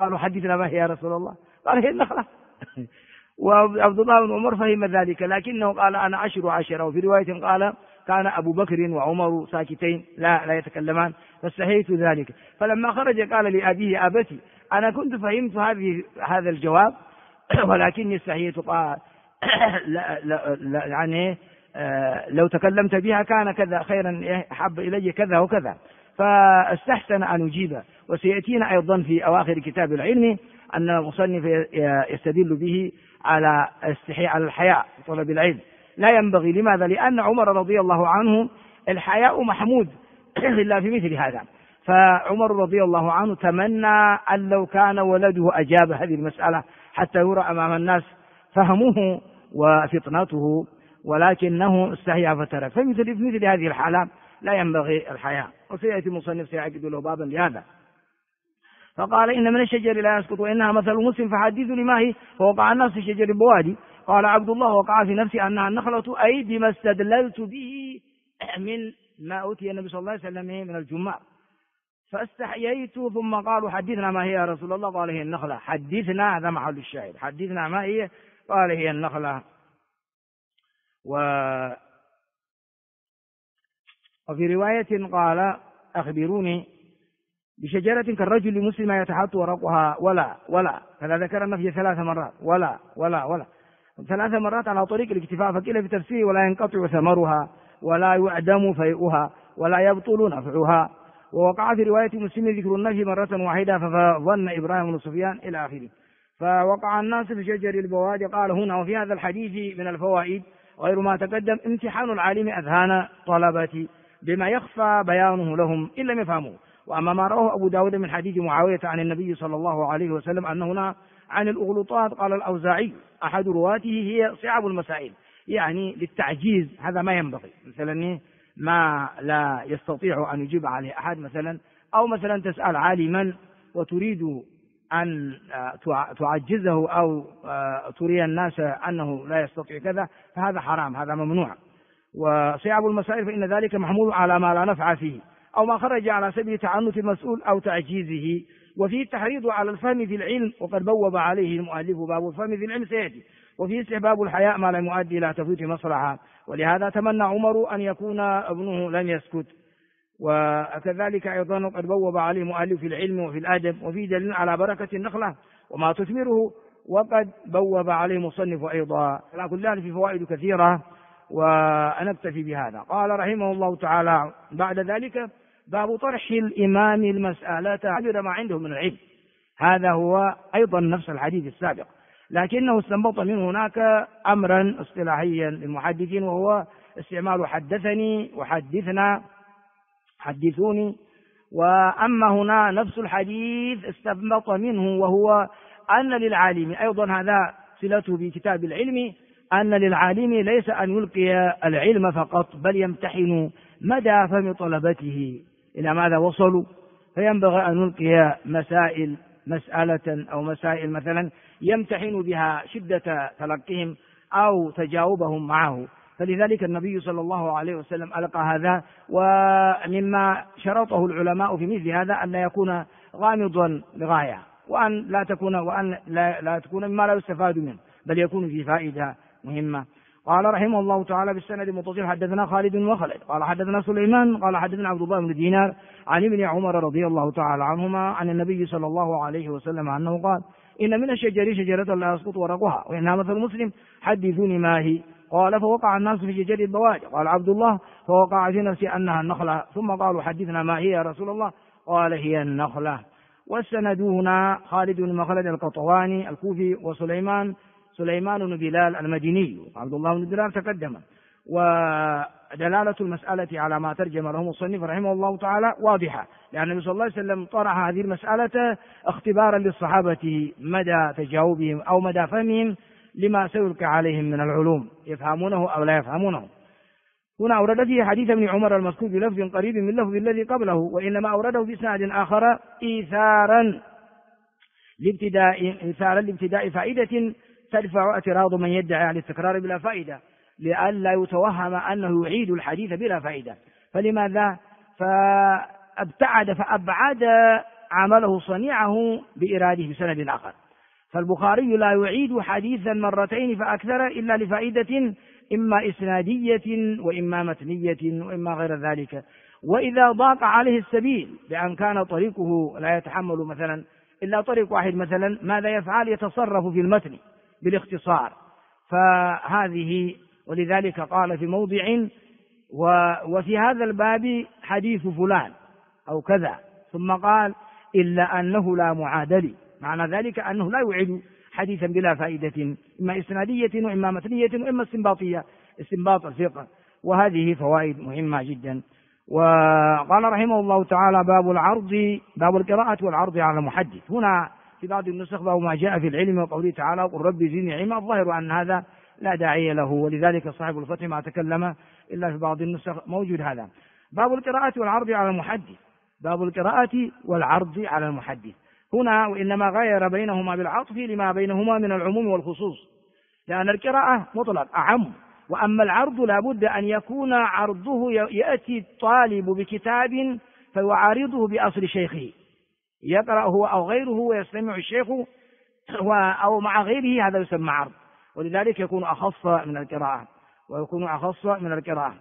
قالوا حدثنا ما هي يا رسول الله؟ قال هي النخلة. وعبد الله بن عمر فهم ذلك، لكنه قال أنا 10 وفي رواية قال كان أبو بكر وعمر ساكتين لا يتكلمان، فاستحييت ذلك. فلما خرج قال لأبيه أبتي أنا كنت فهمت هذا الجواب ولكني استحييت. قال لا يعني لو تكلمت بها كان كذا خيرا أحب إلي كذا وكذا، فاستحسن أن يجيب. وسيأتينا أيضا في أواخر كتاب العلم أن المصنف يستدل به على الحياء في طلب العلم. لا ينبغي. لماذا؟ لأن عمر رضي الله عنه الحياء محمود إلا في مثل هذا. فعمر رضي الله عنه تمنى أن لو كان ولده أجاب هذه المسألة حتى يرى أمام الناس فهمه وفطنته، ولكنه استحيا فترك. فمثل في مثل هذه الحالة لا ينبغي الحياء. وسيأتي المصنف سيعقد له بابا لهذا. فقال إن من الشجر لا يسقط وإنها مثل مسلم فحدثني ما هي. فوقع الناس في شجر البوادي. قال عبد الله وقع في نفسي أنها النخلة أي بما استدللت به من ما أوتي النبي صلى الله عليه وسلم من الجمار، فاستحييت. ثم قالوا حدثنا ما هي يا رسول الله؟ قال هي النخلة. حدثنا، هذا محل الشاهد، حدثنا ما هي؟ قال هي النخلة. وفي رواية قال أخبروني بشجرة كالرجل مسلم يتحط ورقها ولا فذكر النفي 3 مرات ولا 3 مرات على طريق الاكتفاء. فقيل في تفسيره ولا ينقطع ثمرها ولا يعدم فيئها ولا يبطل نفعها. ووقع في رواية مسلم ذكر النفي مرة واحدة فظن إبراهيم بن سفيان إلى آخره. فوقع الناس في شجر البوادي. قال هنا وفي هذا الحديث من الفوائد غير ما تقدم امتحان العالم أذهان طلبة بما يخفى بيانه لهم إن لم يفهموه. وأما ما رواه أبو داود من حديث معاوية عن النبي صلى الله عليه وسلم أنه هنا عن الأغلطات قال الأوزاعي أحد رواته هي صعب المسائل، يعني للتعجيز. هذا ما ينبغي، مثلا ما لا يستطيع أن يجيب عليه أحد مثلا، أو مثلا تسأل عالما وتريد أن تعجزه أو تري الناس أنه لا يستطيع كذا، فهذا حرام، هذا ممنوع. وصعب المسائل فإن ذلك محمول على ما لا نفع فيه أو ما خرج على سبيل تعنت المسؤول أو تعجيزه. وفيه التحريض على الفهم في العلم، وقد بوب عليه المؤلف باب الفهم في العلم سيأتي. وفيه استحباب الحياء ما لم يؤدي إلى تفويت مصلحة، ولهذا تمنى عمر أن يكون ابنه لم يسكت. وكذلك أيضا قد بوب عليه المؤلف في العلم وفي الأدب. وفيه دليل على بركة النخلة وما تثمره، وقد بوب عليه مصنف أيضا. على كل ذلك في فوائد كثيرة ونكتفي بهذا. قال رحمه الله تعالى بعد ذلك باب طرح الإمام المسألة عبر ما عنده من العلم. هذا هو أيضا نفس الحديث السابق، لكنه استنبط منه هناك أمرا اصطلاحيا للمحدثين، وهو استعمال حدثني وحدثنا حدثوني. وأما هنا نفس الحديث استنبط منه، وهو أن للعالم أيضا، هذا صلته بكتاب العلم، أن للعالم ليس أن يلقي العلم فقط، بل يمتحن مدى فهم طلبته إلى ماذا وصلوا. فينبغي أن نلقي مسألة أو مسائل مثلا يمتحن بها شدة تلقيهم أو تجاوبهم معه. فلذلك النبي صلى الله عليه وسلم ألقى هذا. ومما شرطه العلماء في مثل هذا أن لا يكون غامضا لغاية، وأن لا تكون مما لا يستفاد منه، بل يكون في فائدة مهمة. قال رحمه الله تعالى بالسند المتصل حدثنا خالد وخلد قال حدثنا سليمان قال حدثنا عبد الله بن دينار عن ابن عمر رضي الله تعالى عنهما عن النبي صلى الله عليه وسلم أنه قال إن من الشجر شجرة لا يسقط ورقها وإنها مثل مسلم حدثوني ما هي. قال فوقع الناس في شجر البوادي. قال عبد الله فوقع في نفسي أنها النخلة. ثم قالوا حدثنا ما هي يا رسول الله؟ قال هي النخلة. والسند هنا خالد بن مخلد القطواني الكوفي وسليمان بن بلال المديني. عبد الله بن دينار تقدم. ودلالة المسألة على ما ترجم له المصنف رحمه الله تعالى واضحة، لأن النبي صلى الله عليه وسلم طرح هذه المسألة اختبارا للصحابة مدى تجاوبهم أو مدى فهمهم لما سيلقى عليهم من العلوم، يفهمونه أو لا يفهمونه. هنا أورد فيه حديث ابن عمر المذكور بلفظ قريب من لفظ الذي قبله، وإنما أورده بإسناد آخر إيثارا لابتداء فائدة تدفع اعتراض من يدعي على التكرار بلا فائدة، لئلا يتوهم أنه يعيد الحديث بلا فائدة. فلماذا؟ فأبعد عمله صنيعه بإراده بسند آخر. فالبخاري لا يعيد حديثا مرتين فأكثر إلا لفائدة إما إسنادية وإما متنية وإما غير ذلك. وإذا ضاق عليه السبيل بأن كان طريقه لا يتحمل مثلا إلا طريق واحد مثلا، ماذا يفعل؟ يتصرف في المتن بالاختصار. فهذه ولذلك قال في موضع وفي هذا الباب حديث فلان أو كذا، ثم قال إلا أنه لا معادل، معنى ذلك أنه لا يعيد حديثا بلا فائدة إما إسنادية وإما متنية وإما استنباطية استنباط الفقه، وهذه فوائد مهمة جدا. وقال رحمه الله تعالى باب العرض، باب القراءة والعرض على المحدث. هنا في بعض النسخ باب ما جاء في العلم وقوله تعالى قل ربي زدني علما، الظاهر أن هذا لا داعي له، ولذلك صاحب الفتح ما تكلم إلا في بعض النسخ موجود هذا. باب القراءة والعرض على المحدث، باب القراءة والعرض على المحدث هنا، وإنما غير بينهما بالعطف لما بينهما من العموم والخصوص، لأن القراءة مطلق أعم، وأما العرض لا بد أن يكون عرضه يأتي الطالب بكتاب فيعارضه بأصل شيخه، يقرأ هو أو غيره ويستمع الشيخ أو مع غيره، هذا يسمى عرض، ولذلك يكون أخص من القراءة ويكون أخص من القراءة.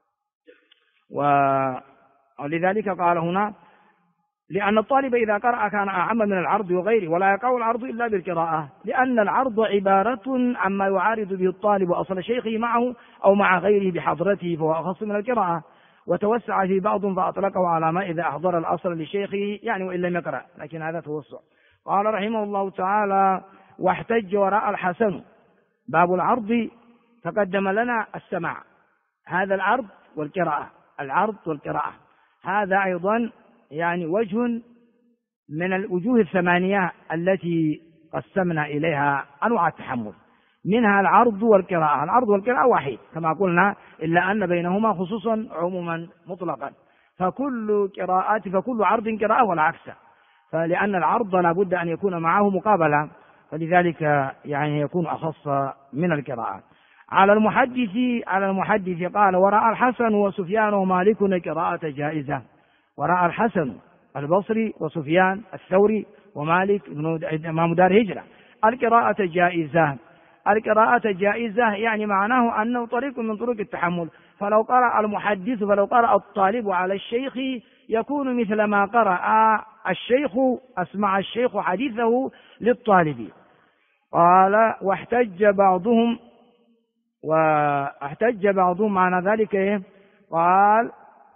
ولذلك قال هنا لأن الطالب إذا قرأ كان أعم من العرض وغيره، ولا يقع العرض إلا بالقراءة، لأن العرض عبارة عما يعارض به الطالب أصل شيخه معه أو مع غيره بحضرته، فهو أخص من القراءة. وتوسع في بعض فأطلقه على ما إذا أحضر الأصل لشيخه يعني وإن لم يقرأ، لكن هذا توسع. قال رحمه الله تعالى واحتج وراء الحسن. باب العرض تقدم لنا السماع، هذا العرض والقراءة، العرض والقراءة هذا أيضا يعني وجه من الوجوه الثمانية التي قسمنا إليها أنواع التحمل، منها العرض والقراءة. العرض والقراءة واحد كما قلنا، إلا أن بينهما خصوصا عموما مطلقا، فكل عرض قراءة والعكس، فلأن العرض لا بد أن يكون معه مقابلة، فلذلك يعني يكون أخص من القراءة. على المحدث قال ورأى الحسن وسفيان ومالك القراءة جائزة. ورأى الحسن البصري وسفيان الثوري ومالك إمام دار هجرة القراءة جائزة. القراءة جائزة يعني معناه أنه طريق من طرق التحمل، فلو قرأ المحدث فلو قرأ الطالب على الشيخ يكون مثل ما قرأ الشيخ أسمع الشيخ حديثه للطالب. قال واحتج بعضهم معنى ذلك قال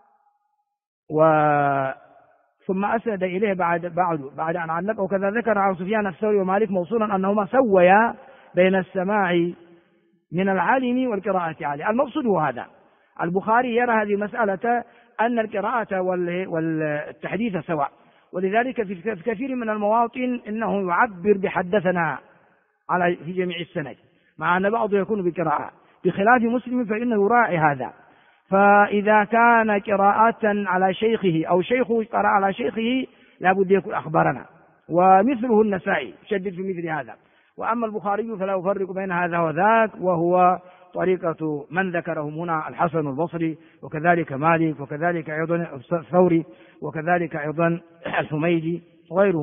ثم أسند إليه بعد أن علقه كذا ذكر عن سفيان الثوري ومالك موصولا أنهما سويا بين السماع من العالم والقراءة عليه. المقصود هو هذا. البخاري يرى هذه المسألة أن القراءة والتحديث سواء، ولذلك في كثير من المواطن إنه يعبر بحدثنا في جميع السند، مع أن بعضه يكون بالقراءة، بخلاف مسلم فإنه يراعي هذا. فإذا كان قراءة على شيخه أو شيخه قرأ على شيخه لا بد يكون أخبرنا، ومثله النسائي شدد في مثل هذا. وأما البخاري فلا يفرق بين هذا وذاك، وهو طريقة من ذكرهم هنا الحسن البصري وكذلك مالك وكذلك أيضا الثوري وكذلك أيضا الحميدي وغيره.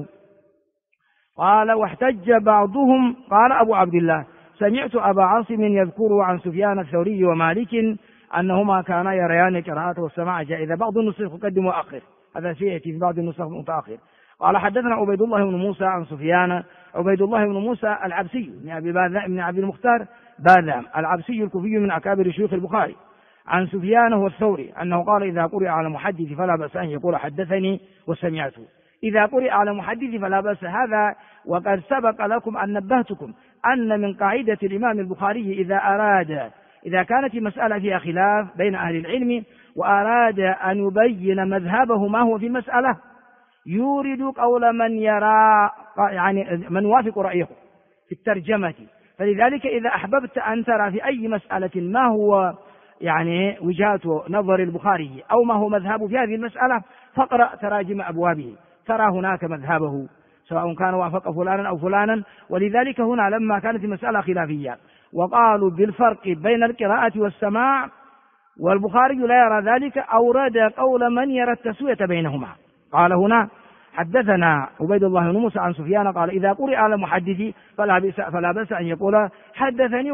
قال واحتج بعضهم قال أبو عبد الله سمعت أبا عاصم يذكر عن سفيان الثوري ومالك أنهما كانا يريان قراءة والسماع جائزة. بعض النسخ يقدم وأخر، هذا سيأتي في بعض النسخ متأخر. قال حدثنا عبيد الله بن موسى عن سفيان، عبيد الله بن موسى العبسي من أبي المختار باذام العبسي الكوفي من أكابر شيوخ البخاري، عن سفيان والثوري أنه قال إذا قرئ على محدث فلا بأس أن يقول حدثني وسمعته. إذا قرئ على محدث فلا بأس هذا، وقد سبق لكم أن نبهتكم أن من قاعدة الإمام البخاري إذا كانت المسألة فيها خلاف بين أهل العلم وأراد أن يبين مذهبه ما هو في المسألة يورد قول من يرى يعني من يوافق رأيه في الترجمة. فلذلك إذا أحببت أن ترى في أي مسألة ما هو يعني وجهة نظر البخاري أو ما هو مذهبه في هذه المسألة فاقرأ تراجم أبوابه، ترى هناك مذهبه سواء كان وافق فلانا أو فلانا. ولذلك هنا لما كانت المسألة خلافية وقالوا بالفرق بين القراءة والسماع والبخاري لا يرى ذلك، أورد قول من يرى التسوية بينهما. قال هنا حدثنا عبيد الله بن موسى عن سفيان قال إذا قرئ على المحدث فلا بأس أن يقول حدثني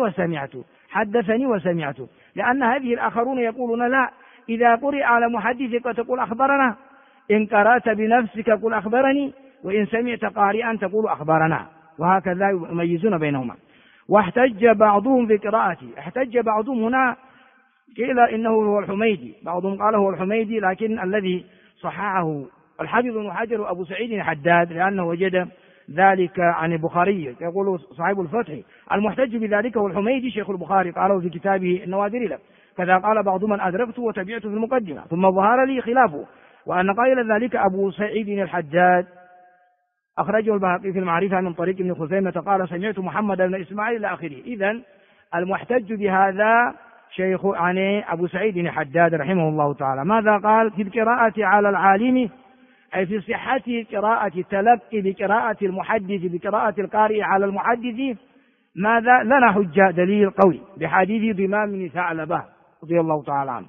وسمعت، لأن هذه الآخرون يقولون لا، إذا قرئ على محدثك تقول أخبرنا، إن قرأت بنفسك قل أخبرني، وإن سمعت قارئا تقول أخبرنا، وهكذا يميزون بينهما. واحتج بعضهم بقراءته، احتج بعضهم هنا قيل إنه هو الحميدي، بعضهم قال هو الحميدي، لكن الذي صححه الحافظ بن حجر وأبو سعيد الحداد، لأنه وجد ذلك عن البخاري، يقول صاحب الفتح المحتج بذلك هو الحميدي شيخ البخاري، قاله في كتابه النوادر له، كذا قال بعض من أدركته وتبعته في المقدمة، ثم ظهر لي خلافه، وأن قائل ذلك أبو سعيد الحداد أخرجه البهقي في المعرفة من طريق ابن خزيمة قال سمعت محمد بن إسماعيل إلى آخره. إذن المحتج بهذا شيخ عن أبو سعيد الحداد رحمه الله تعالى. ماذا قال؟ في القراءة على العالم، أي في صحة قراءة التلقي بقراءة المحدث بقراءة القارئ على المحدث، ماذا لنا حجة دليل قوي بحديث ضمام بن ثعلبة رضي الله تعالى عنه،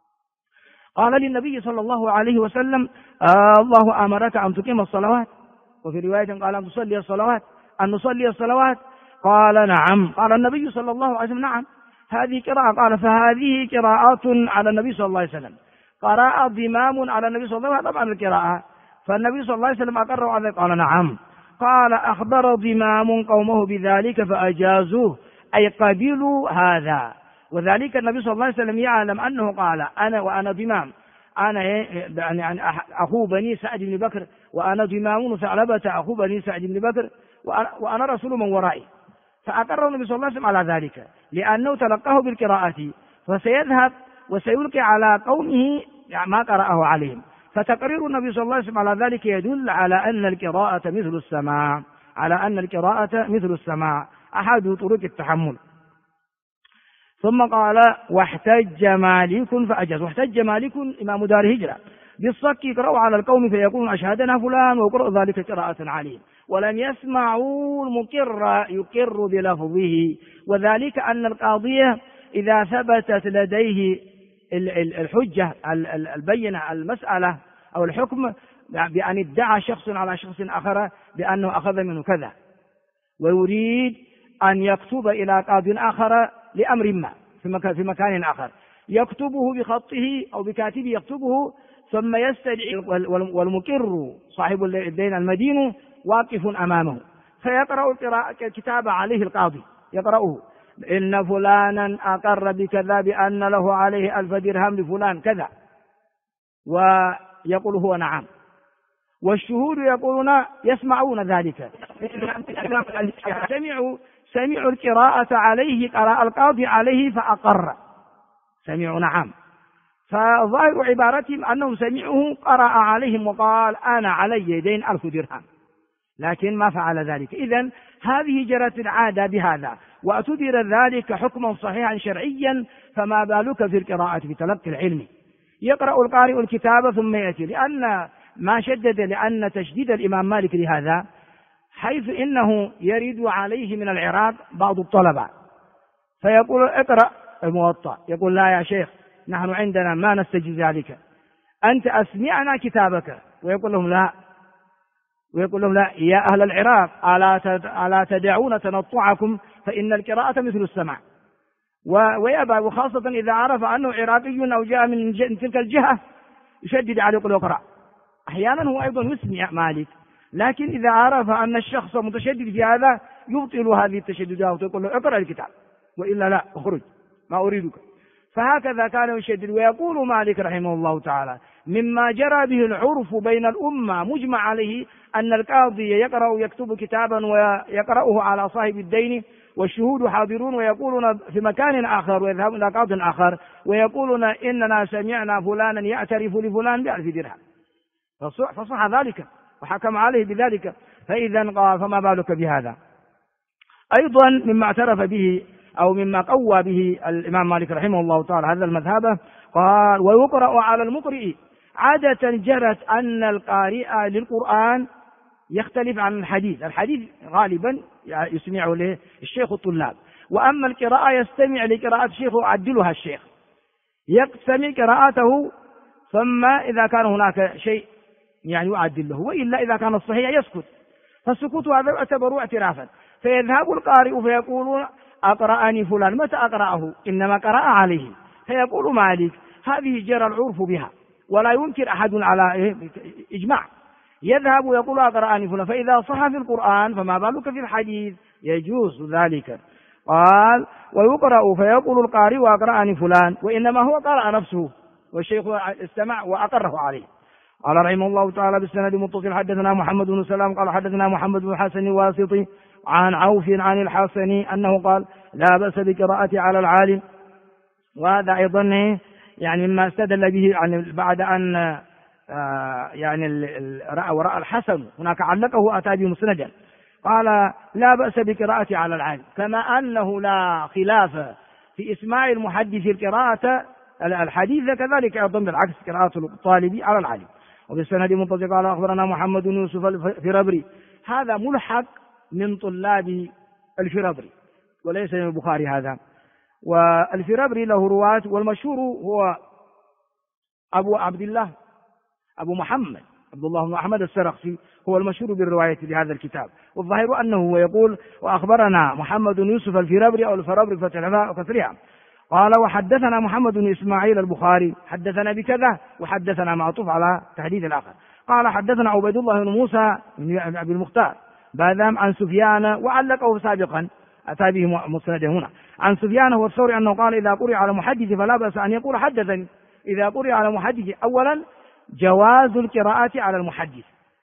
قال للنبي صلى الله عليه وسلم الله أمرك أن تقيم الصلوات، وفي رواية قال أن نصلي الصلوات، قال نعم، قال النبي صلى الله عليه وسلم نعم هذه قراءة، قال فهذه قراءات على النبي صلى الله عليه وسلم، قراءة ضمام على النبي صلى الله عليه وسلم، طبعا القراءة، فالنبي صلى الله عليه وسلم أقر على ذلك، قال نعم، قال أخبر ضمام قومه بذلك فأجازوه، أي قبلوا هذا، وذلك النبي صلى الله عليه وسلم يعلم أنه قال أنا وأنا ضمام، أنا يعني أخو بني سعد بن بكر، وأنا ضمام ثعلبة أخو بني سعد بن بكر، وأنا رسول من ورائي، فأقر النبي صلى الله عليه وسلم على ذلك لأنه تلقاه بالقراءة، فسيذهب وسيلقي على قومه ما قرأه عليهم، فتقرير النبي صلى الله عليه وسلم على ذلك يدل على أن القراءة مثل السماع، أحد طرق التحمل. ثم قال واحتج مالك فأجاز، واحتج مالك إمام دار هجرة بالصك يقرأ على القوم فيقولون أشهدنا فلان ويقرأ ذلك قراءة عليهم، ولم يسمعوا المقر يقر بلفظه، وذلك أن القاضية إذا ثبتت لديه الحجة البينة المسألة أو الحكم بأن ادعى شخص على شخص آخر بأنه أخذ منه كذا، ويريد أن يكتب إلى قاض آخر لأمر ما في مكان آخر، يكتبه بخطه أو بكاتبه يكتبه، ثم يستدعي والمقر صاحب الدين المدين واقف أمامه، فيقرأ الكتاب عليه القاضي، يقرأه إن فلانا أقر بكذا بأن له عليه 1000 درهم لفلان كذا، ويقول هو نعم، والشهود يقولون يسمعون ذلك، سمعوا القراءة عليه، قرأ القاضي عليه فأقر، سمعوا نعم، فظاهر عبارتهم أنهم سمعوه قرأ عليهم وقال أنا علي دين 1000 درهم، لكن ما فعل ذلك. إذن هذه جرت العادة بهذا، واعتبر ذلك حكما صحيحا شرعيا، فما بالك في القراءة في تلقي العلم، يقرأ القارئ الكتاب ثم يأتي، لأن تشديد الإمام مالك لهذا، حيث إنه يرد عليه من العراق بعض الطلبة فيقول اقرأ الموطأ، يقول لا يا شيخ نحن عندنا ما نستجيب ذلك، أنت أسمعنا كتابك، ويقول لهم لا يا أهل العراق ألا تدعون تنطعكم فإن القراءة مثل السمع، ويأبى، وخاصة إذا عرف أنه عراقي أو جاء من تلك الجهة يشدد عليه يقول اقرأ، أحيانا هو أيضا يسمع مالك، لكن إذا عرف أن الشخص متشدد في هذا يبطل هذه التشددات ويقول له اقرأ الكتاب، وإلا لا اخرج ما أريدك. فهكذا كان يشدد. ويقول مالك رحمه الله تعالى مما جرى به العرف بين الأمة مجمع عليه أن القاضي يقرأ يكتب كتابا ويقرأه على صاحب الدين، والشهود حاضرون ويقولون في مكان آخر، ويذهبون إلى قاض آخر ويقولون إننا سمعنا فلانا يعترف لفلان ب1000 درهم، فصح ذلك وحكم عليه بذلك، فإذا قال فما بالك بهذا. أيضا مما اعترف به أو مما قوى به الإمام مالك رحمه الله تعالى هذا المذهب، قال ويقرأ على المقرئ، عادة جرت أن القارئ للقرآن يختلف عن الحديث غالبا يسمع له الشيخ الطلاب، وأما القراءة يستمع لقراءة الشيخ ويعدلها الشيخ، يستمع قراءته، ثم إذا كان هناك شيء يعني يعدل له، وإلا إذا كان الصحيح يسكت، فالسكوت هذا يعتبر اعترافا. فيذهب القارئ فيقول أقرأني فلان، متى أقرأه؟ إنما قرأ عليه. فيقول مالك هذه جرى العرف بها ولا ينكر أحد على إجماع، يذهب ويقول أقرأني فلان، فإذا صح في القرآن فما بالك في الحديث؟ يجوز ذلك. قال ويقرأ فيقول القارئ أقرأني فلان، وإنما هو قرأ نفسه والشيخ استمع وأقره عليه. قال رحمه الله تعالى بالسند متصل حدثنا محمد بن سلام قال حدثنا محمد بن حسن الواسطي عن عوف عن الحسن أنه قال لا بأس بقراءة على العالم. وهذا أيضا يعني مما استدل به يعني بعد أن يعني رأى الحسن هناك علقه أتى به مسندا، قال لا بأس بقراءة على العالم، كما أنه لا خلاف في إسماع المحدث القراءة الحديث، كذلك أيضا بالعكس قراءة الطالب على العالم. وبالسند متصل قال أخبرنا محمد بن يوسف الفرابري، هذا ملحق من طلاب الفرابري وليس من البخاري هذا. والفرابري له رواة، والمشهور هو أبو عبد الله أبو محمد عبد الله بن أحمد السرخسي، هو المشهور بالرواية لهذا الكتاب. والظاهر أنه يقول وأخبرنا محمد بن يوسف الفرابري أو الفرابري بفتح الفاء وكسرها، قال وحدثنا محمد بن إسماعيل البخاري حدثنا بكذا، وحدثنا معطوف على تحديث الآخر. قال حدثنا عبيد الله بن موسى بن أبي المختار باذام عن سفيان، وعلقه سابقا أتى به مسنده هنا عن سفيان هو الثوري أنه قال إذا قرئ على محدث فلا بأس أن يقول حدثني. إذا قرئ على محدث أولا جواز القراءة على المحدث،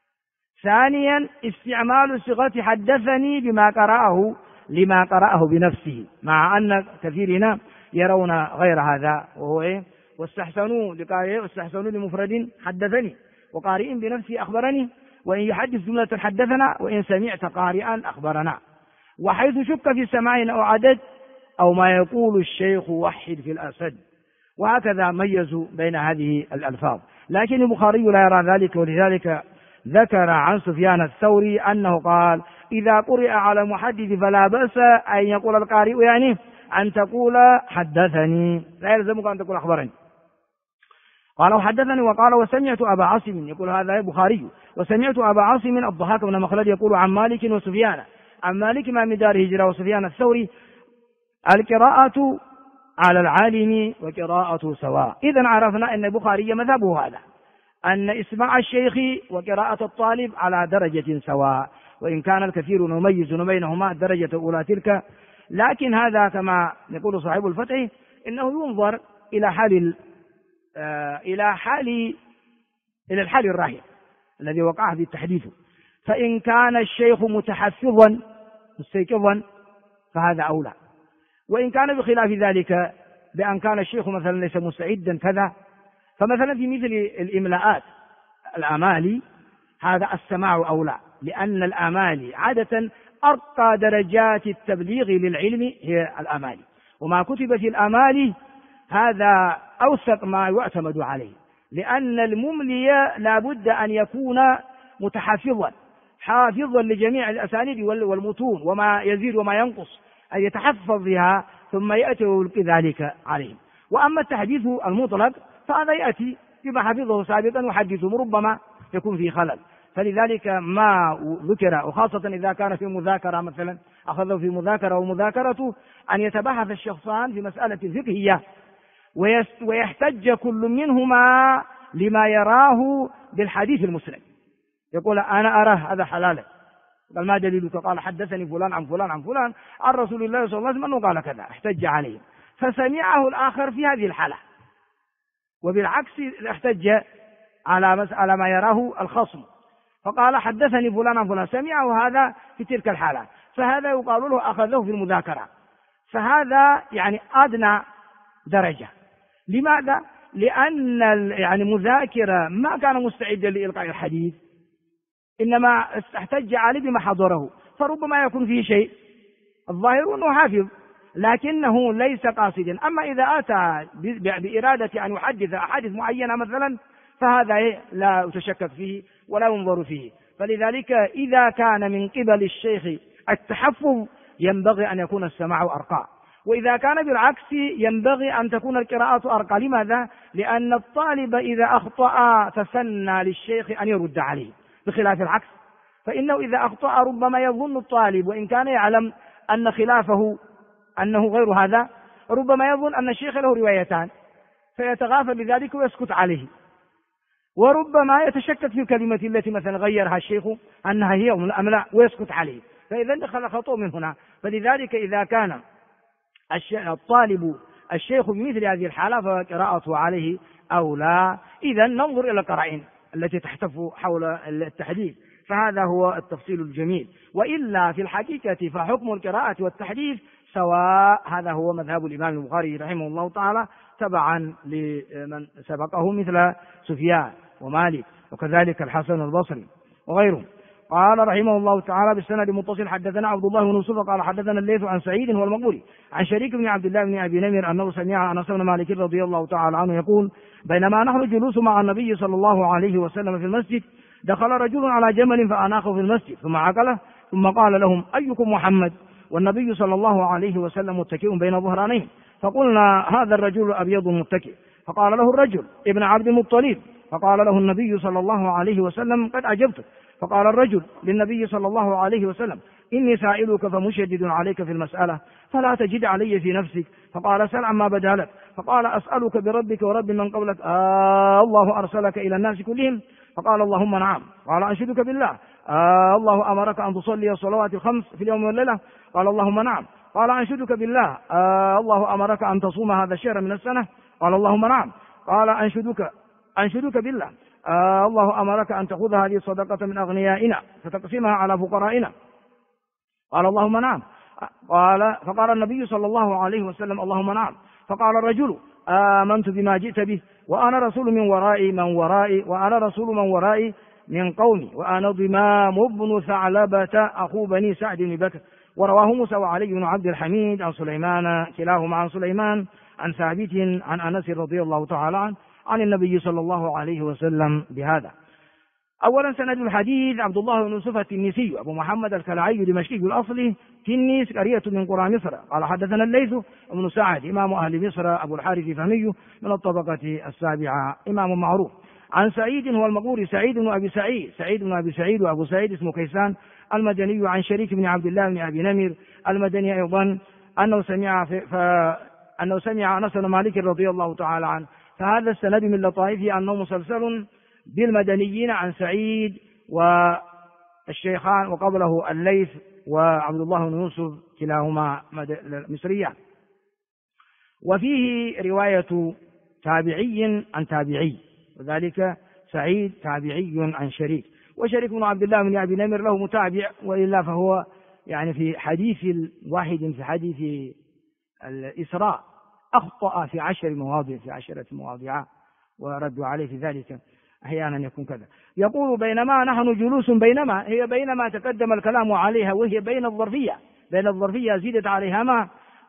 ثانيا استعمال صيغة حدثني بما قرأه لما قرأه بنفسه، مع أن كثيرين يرون غير هذا وهو واستحسنوا لمفرد حدثني، وقارئ بنفسه أخبرني، وإن يحدث جملة حدثنا، وإن سمعت قارئا أخبرنا. وحيث شك في سماع أو عدد أو ما يقول الشيخ وحد في الأسد، وهكذا ميزوا بين هذه الألفاظ. لكن البخاري لا يرى ذلك، ولذلك ذكر عن سفيان الثوري أنه قال إذا قرئ على محدث فلا بأس أن يقول القارئ يعني أن تقول حدثني، لا يلزمك أن تقول أخبرني. قال حدثني وقال وسمعت أبا عاصم، يقول هذا البخاري، وسمعت أبا عاصم الضحاك بن مخلد يقول عن مالك وسفيان، عن مالك ما من دار هجرة وسفيان الثوري القراءة على العالم وقراءة سواء. إذن عرفنا أن البخاري مذهبه هذا، أن إسماع الشيخ وقراءة الطالب على درجة سواء، وإن كان الكثير يميز بينهما الدرجة الأولى تلك، لكن هذا كما يقول صاحب الفتح إنه ينظر إلى الحال الراهن الذي وقع في التحديث. فإن كان الشيخ متحفظا مستيقظا فهذا أولى، وإن كان بخلاف ذلك بأن كان الشيخ مثلا ليس مستعدا كذا، فمثلا في مثل الإملاءات الآمالي هذا السماع أولى، لأن الآمالي عادة أرقى درجات التبليغ للعلم هي الآمالي، وما كتب في الآمالي هذا أوثق ما يعتمد عليه، لأن المملي لا بد أن يكون متحفظا حافظا لجميع الأسانيد والمتون وما يزيد وما ينقص، أن يتحفظ بها ثم يأتي ويلقي ذلك عليهم. وأما التحديث المطلق فهذا يأتي بما حفظه سابقا وحدثه، ربما يكون فيه خلل. فلذلك ما ذكر، وخاصة إذا كان في مذاكرة مثلا أخذه في مذاكرة، ومذاكرة أن يتباحث الشخصان في مسألة فقهية ويحتج كل منهما لما يراه بالحديث المسند، يقول أنا أراه هذا حلالا، قال ما دليلك؟ قال حدثني فلان عن فلان عن فلان عن رسول الله صلى الله عليه وسلم أنه قال كذا، احتج عليه، فسمعه الآخر في هذه الحالة، وبالعكس احتج على ما يراه الخصم، فقال حدثني فلان عن فلان، سمعه هذا في تلك الحالة، فهذا يقال له أخذه في المذاكرة، فهذا يعني أدنى درجة. لماذا؟ لأن يعني مذاكرة ما كان مستعدا لإلقاء الحديث، إنما احتج عليه بما حضره، فربما يكون فيه شيء الظاهر أنه حافظ لكنه ليس قاصدا. أما إذا أتى بإرادة أن يحدث أحاديث معينة مثلا فهذا لا يتشكك فيه ولا ينظر فيه. فلذلك إذا كان من قبل الشيخ التحفظ ينبغي أن يكون السماع أرقى، وإذا كان بالعكس ينبغي أن تكون القراءة أرقى. لماذا؟ لأن الطالب إذا أخطأ تسنى للشيخ أن يرد عليه، بخلاف العكس، فإنه إذا أخطأ ربما يظن الطالب وإن كان يعلم أن خلافه أنه غير هذا، ربما يظن أن الشيخ له روايتان فيتغافل بذلك ويسكت عليه، وربما يتشكك في الكلمة التي مثلا غيرها الشيخ أنها هي أم لا ويسكت عليه، فإذا دخل خطأ من هنا. فلذلك إذا كان الطالب الشيخ بمثل هذه الحالة فقراءته عليه أو لا. إذا ننظر إلى القرائن التي تحتف حول التحديث، فهذا هو التفصيل الجميل. وإلا في الحقيقة فحكم القراءة والتحديث سواء. هذا هو مذهب الإمام البخاري رحمه الله تعالى تبعا لمن سبقه مثل سفيان ومالك وكذلك الحسن البصري وغيره. قال رحمه الله تعالى بالسند المتصل حدثنا عبد الله بن يوسف قال حدثنا الليث عن سعيد هو المقبري عن شريك بن عبد الله بن أبي نمر أنه سمع أنس بن مالك رضي الله تعالى عنه يقول بينما نحن جلوس مع النبي صلى الله عليه وسلم في المسجد دخل رجل على جمل فأناخه في المسجد ثم عقله ثم قال لهم أيكم محمد والنبي صلى الله عليه وسلم متكئ بين ظهرانيه، فقلنا هذا الرجل أبيض متكئ، فقال له الرجل ابن عبد المطلب، فقال له النبي صلى الله عليه وسلم قد أجبتك. فقال الرجل للنبي صلى الله عليه وسلم إني سائلك فمشدد عليك في المسألة فلا تجد علي في نفسك. فقال سل عما بدا لك. فقال أسألك بربك ورب من قبلك الله أرسلك إلى الناس كلهم؟ فقال اللهم نعم. قال أنشدك بالله الله أمرك أن تصلي الصلوات الخمس في اليوم والليلة؟ قال اللهم نعم. قال أنشدك بالله الله أمرك أن تصوم هذا الشهر من السنة؟ قال اللهم نعم. قال أنشدك بالله الله أمرك أن تأخذ هذه الصدقة من أغنيائنا فتقسمها على فقرائنا؟ قال اللهم نعم. فقال النبي صلى الله عليه وسلم اللهم نعم. فقال الرجل آمنت بما جئت به وأنا رسول من ورائي من قومي وأنا ضمام بن ثعلبة أخو بني سعد بن بكر. ورواه موسى وعلي بن عبد الحميد عن سليمان كلاهما عن سليمان عن ثابت عن أنس رضي الله تعالى عنه عن النبي صلى الله عليه وسلم بهذا. أولا سند الحديث عبد الله بن يوسف التنيسي أبو محمد الكلعي دمشقي الأصلي تنيس قرية من قرى مصر. قال حدثنا الليث بن سعد إمام أهل مصر أبو الحارث فهمي من الطبقة السابعة إمام معروف. عن سعيد هو المقبوري سعيد بن أبي سعيد وأبو سعيد اسمه كيسان المدني عن شريك بن عبد الله بن أبي نمر المدني أيضا أنه سمع أنس بن مالك رضي الله تعالى عنه. فهذا السند من لطائفه أنه مسلسل بالمدنيين عن سعيد والشيخان وقبله الليث وعبد الله بن يوسف كلاهما مصريان. وفيه رواية تابعي عن تابعي وذلك سعيد تابعي عن شريك. وشريك بن عبد الله بن أبي نمر له متابع وإلا فهو يعني في حديث واحد في حديث الإسراء أخطأ في 10 مواضع وردوا عليه في ذلك أحيانا يكون كذا. يقول بينما نحن جلوس بينما تقدم الكلام عليها وهي بين الظرفية زيدت عليها ما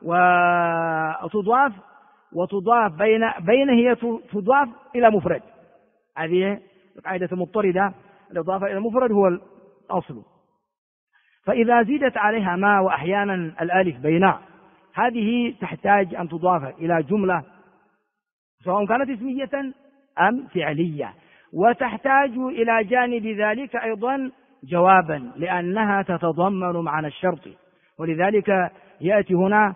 وتضاف بين هي تضاف إلى مفرد. هذه قاعدة مضطردة الإضافة إلى المفرد هو الأصل. فإذا زيدت عليها ما وأحيانا الألف بين هذه تحتاج أن تضاف إلى جملة سواء كانت اسمية أم فعلية، وتحتاج إلى جانب ذلك أيضا جوابا لأنها تتضمن معنى الشرط. ولذلك يأتي هنا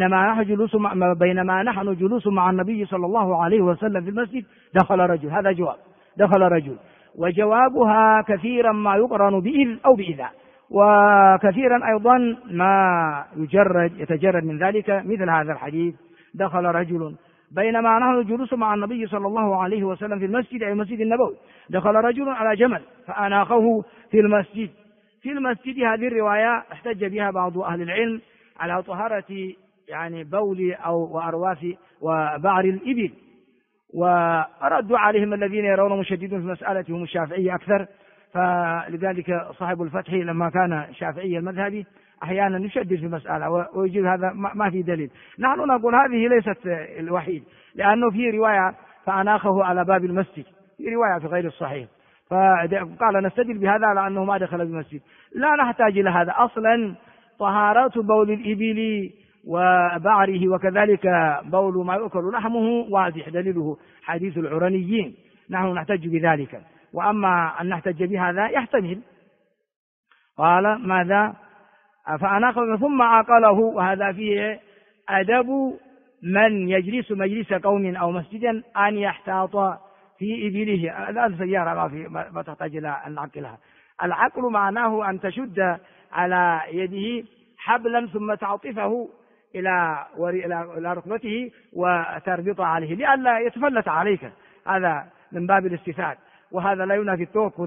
بينما نحن جلوس مع النبي صلى الله عليه وسلم في المسجد دخل رجل. هذا جواب دخل رجل، وجوابها كثيرا ما يقرن بإذ أو بإذا، وكثيرا أيضا ما يتجرد من ذلك مثل هذا الحديث دخل رجل. بينما نحن جلوس مع النبي صلى الله عليه وسلم في المسجد أي المسجد النبوي دخل رجل على جمل فأناخه في المسجد. هذه الرواية احتج بها بعض أهل العلم على طهارة يعني بول أو وأرواث وبعر الإبل، وردوا عليهم الذين يرون مشددون في مسألتهم الشافعية أكثر. فلذلك صاحب الفتح لما كان شافعي المذهبي أحيانا يشدد في المسألة ويجيب هذا ما في دليل. نحن نقول هذه ليست الوحيد، لأنه في رواية فأناخه على باب المسجد، في رواية في غير الصحيح، فقال نستدل بهذا على أنه ما دخل بالمسجد. لا نحتاج إلى هذا. أصلا طهارات بول الإبل وبعره وكذلك بول ما يؤكل لحمه واضح دليله حديث العرنيين، نحن نحتج بذلك. وأما أن نحتج بهذا يحتمل. قال ماذا؟ فأناقض ثم عقله، وهذا فيه أدب من يجلس مجلس قوم أو مسجدا أن يحتاط في إبله. لا السيارة ما تحتاج إلى أن نعقلها. العقل معناه أن تشد على يده حبلا ثم تعطفه إلى ركبته وتربط عليه لئلا يتفلت عليك، هذا من باب الاستفاد، وهذا لا ينافي التوكل.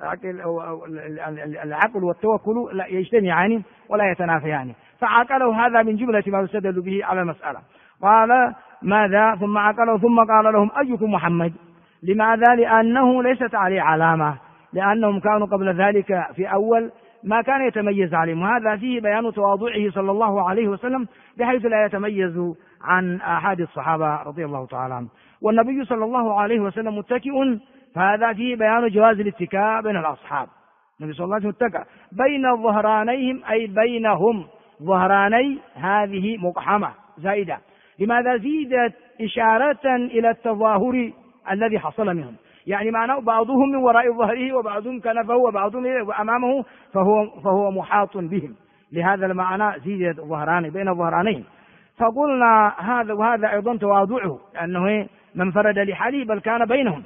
العقل والتوكل لا يجتمعان ولا يتنافيان، فعقله هذا من جملة ما يستدل به على المسألة. قال ماذا؟ ثم عقله ثم قال لهم أيكم محمد؟ لماذا؟ لأنه ليست عليه علامة، لأنهم كانوا قبل ذلك في أول ما كان يتميز عليهم، وهذا فيه بيان تواضعه صلى الله عليه وسلم بحيث لا يتميز عن أحد الصحابة رضي الله تعالى عنهم. والنبي صلى الله عليه وسلم متكئ، فهذا فيه بيان جواز الاتكاء بين الأصحاب. النبي صلى الله عليه وسلم اتكأ بين ظهرانيهم، أي بينهم ظهراني هذه مقحمة زائدة. لماذا زيدت؟ إشارة إلى التظاهر الذي حصل منهم، يعني معناه بعضهم من وراء ظهره وبعضهم كنفه وبعضهم أمامه، فهو محاط بهم. لهذا المعنى زيدت ظهراني بين ظهرانين. فقلنا هذا، وهذا أيضا تواضعه لأنه من فرد لحاله بل كان بينهم.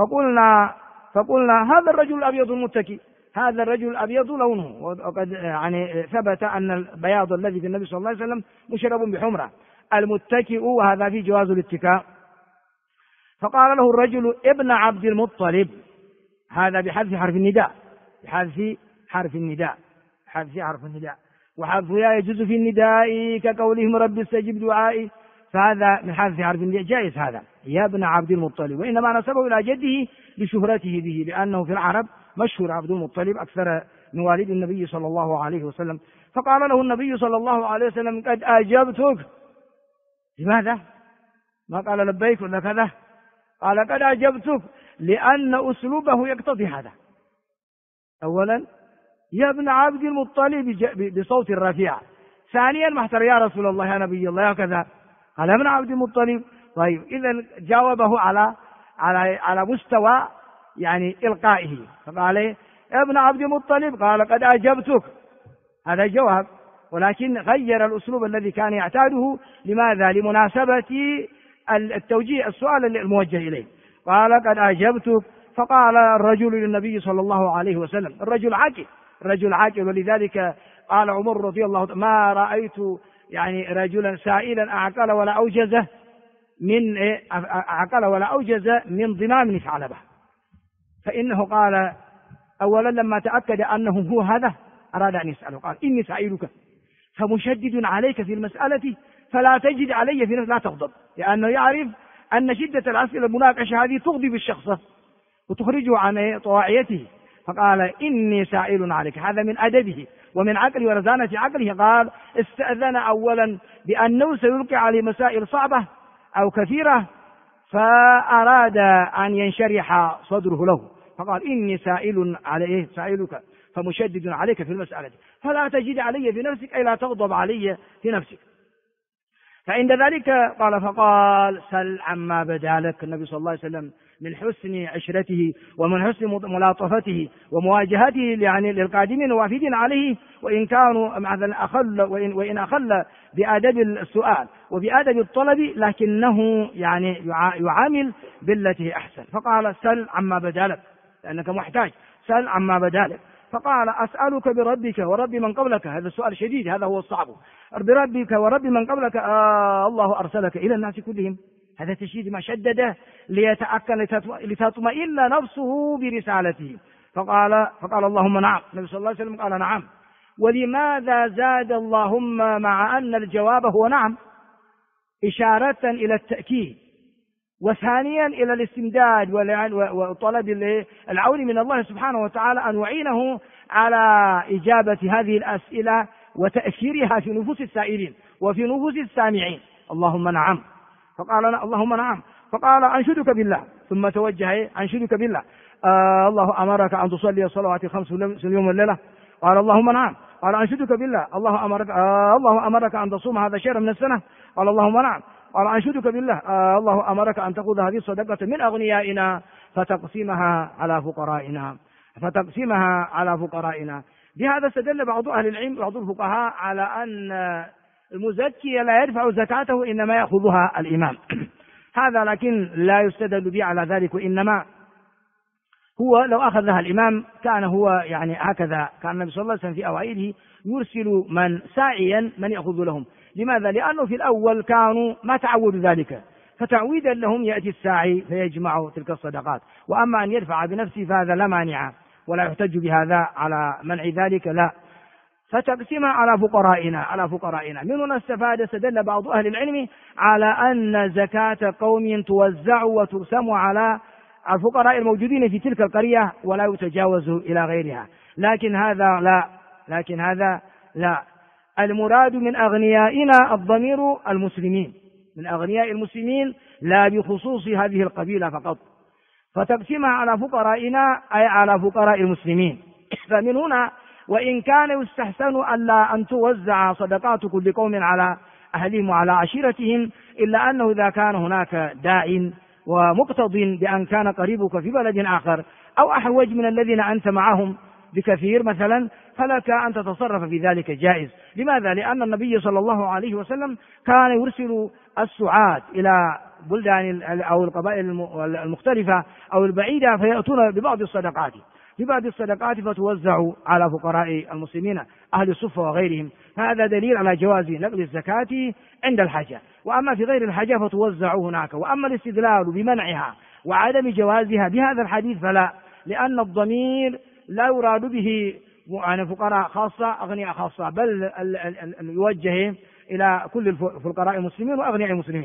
فقلنا هذا الرجل الأبيض المتكي، هذا الرجل الأبيض لونه، وقد يعني ثبت أن البياض الذي في النبي صلى الله عليه وسلم مشرب بحمرة. المتكئ، وهذا في جواز الاتكاء. فقال له الرجل ابن عبد المطلب، هذا بحذف حرف النداء، بحذف حرف النداء، وحذف لا يجوز في النداء كقولهم رب استجب دعائي، فهذا من حذف حرف النداء جائز هذا، يا ابن عبد المطلب، وإنما نسبه إلى جده لشهرته به، لأنه في العرب مشهور عبد المطلب أكثر من والد النبي صلى الله عليه وسلم. فقال له النبي صلى الله عليه وسلم قد أجبتك. لماذا؟ ما قال لبيك ولا كذا، قال قد أجبتك، لأن أسلوبه يقتضي هذا. أولا يا ابن عبد المطلب بصوت رفيع، ثانيا ما احتر يا رسول الله يا نبي الله هكذا، قال ابن عبد المطلب. طيب إذا جاوبه على مستوى يعني إلقائه، فقال يا ابن عبد المطلب، قال قد أجبتك، هذا جواب، ولكن غير الأسلوب الذي كان يعتاده. لماذا؟ لمناسبة التوجيه السؤال الموجه إليه. قال قد أجبتك. فقال الرجل للنبي صلى الله عليه وسلم، الرجل عاقل، ولذلك قال عمر رضي الله عنه ما رأيت يعني رجلا سائلا أعقل ولا أوجز من ضمام ثعلبة. فإنه قال أولا لما تأكد أنه هو هذا أراد أن يسأله، قال إني سائلك فمشدد عليك في المسألة فلا تجد علي في نفسك، لا تغضب، لأنه يعرف أن شدة الأسئلة المناقشة هذه تغضب الشخص وتخرجه عن طواعيته. فقال إني سائل عليك، هذا من أدبه ومن عقله ورزانة عقله. قال استأذن أولا بأنه سيلقي عليه مسائل صعبة أو كثيرة، فأراد أن ينشرح صدره له، فقال إني سائلك فمشدد عليك في المسألة فلا تجد علي في نفسك، أي لا تغضب علي في نفسك. فعند ذلك فقال سل عما بدا لك. النبي صلى الله عليه وسلم من حسن عشرته ومن حسن ملاطفته ومواجهته يعني للقادمين الوافدين عليه، وإن كانوا وإن أخل بآداب السؤال وبآداب الطلب، لكنه يعني يعامل بالتي أحسن. فقال سل عما بدا لك، لأنك محتاج، سل عما بدا لك. فقال أسألك بربك ورب من قبلك، هذا السؤال شديد، هذا هو الصعب، بربك ورب من قبلك الله أرسلك إلى الناس كلهم، هذا تشديد ما شدده ليتأكد لتطمئن نفسه برسالته. فقال اللهم نعم. النبي صلى الله عليه وسلم قال نعم. ولماذا زاد اللهم مع أن الجواب هو نعم؟ إشارة إلى التأكيد، وثانيا إلى الاستمداد وطلب العون من الله سبحانه وتعالى أن يعينه على إجابة هذه الأسئلة وتأثيرها في نفوس السائلين وفي نفوس السامعين. اللهم نعم. فقال اللهم نعم. فقال أنشدك بالله، ثم توجه أنشدك بالله، الله أمرك أن تصلي الصلوات 5 في اليوم والليلة، قال اللهم نعم. قال أنشدك بالله الله أمرك أن تصوم هذا الشهر من السنة؟ قال اللهم نعم. قال أنشدك بالله الله أمرك أن تأخذ هذه الصدقة من أغنيائنا فتقسمها على فقرائنا. بهذا استدل بعض أهل العلم بعض الفقهاء على أن المزكي لا يدفع زكاته إنما يأخذها الإمام. هذا لكن لا يستدل به على ذلك، وإنما هو لو أخذها الإمام كان هو يعني هكذا كان النبي صلى الله عليه وسلم في أوائله يرسل من ساعيا من يأخذ لهم. لماذا؟ لأنه في الأول كانوا ما تعودوا ذلك، فتعويدا لهم يأتي الساعي فيجمع تلك الصدقات. وأما أن يدفع بنفسه فهذا لا مانع ولا يحتج بهذا على منع ذلك، لا. فتقسمها على فقرائنا. من هنا استدل بعض أهل العلم على أن زكاة قوم توزع وترسم على الفقراء الموجودين في تلك القرية ولا يتجاوز إلى غيرها. لكن هذا لا. المراد من أغنيائنا الضمير المسلمين، من أغنياء المسلمين، لا بخصوص هذه القبيلة فقط. فتقسمها على فقرائنا أي على فقراء المسلمين. فمن هنا وإن كان يستحسن ألا أن توزع صدقات كل قوم على أهلهم وعلى عشيرتهم، إلا أنه إذا كان هناك داع ومقتض بأن كان قريبك في بلد آخر أو أحوج من الذين أنت معهم بكثير مثلا، فلك أن تتصرف في ذلك جائز. لماذا؟ لأن النبي صلى الله عليه وسلم كان يرسل السعاة إلى بلدان أو القبائل المختلفة أو البعيدة فيأتون ببعض الصدقات فتوزع على فقراء المسلمين أهل الصفة وغيرهم. هذا دليل على جواز نقل الزكاة عند الحاجة، وأما في غير الحاجة فتوزع هناك. وأما الاستدلال بمنعها وعدم جوازها بهذا الحديث فلا، لأن الضمير لا يراد به فقراء خاصة أغنياء خاصة، بل يوجه إلى كل الفقراء المسلمين وأغنياء المسلمين.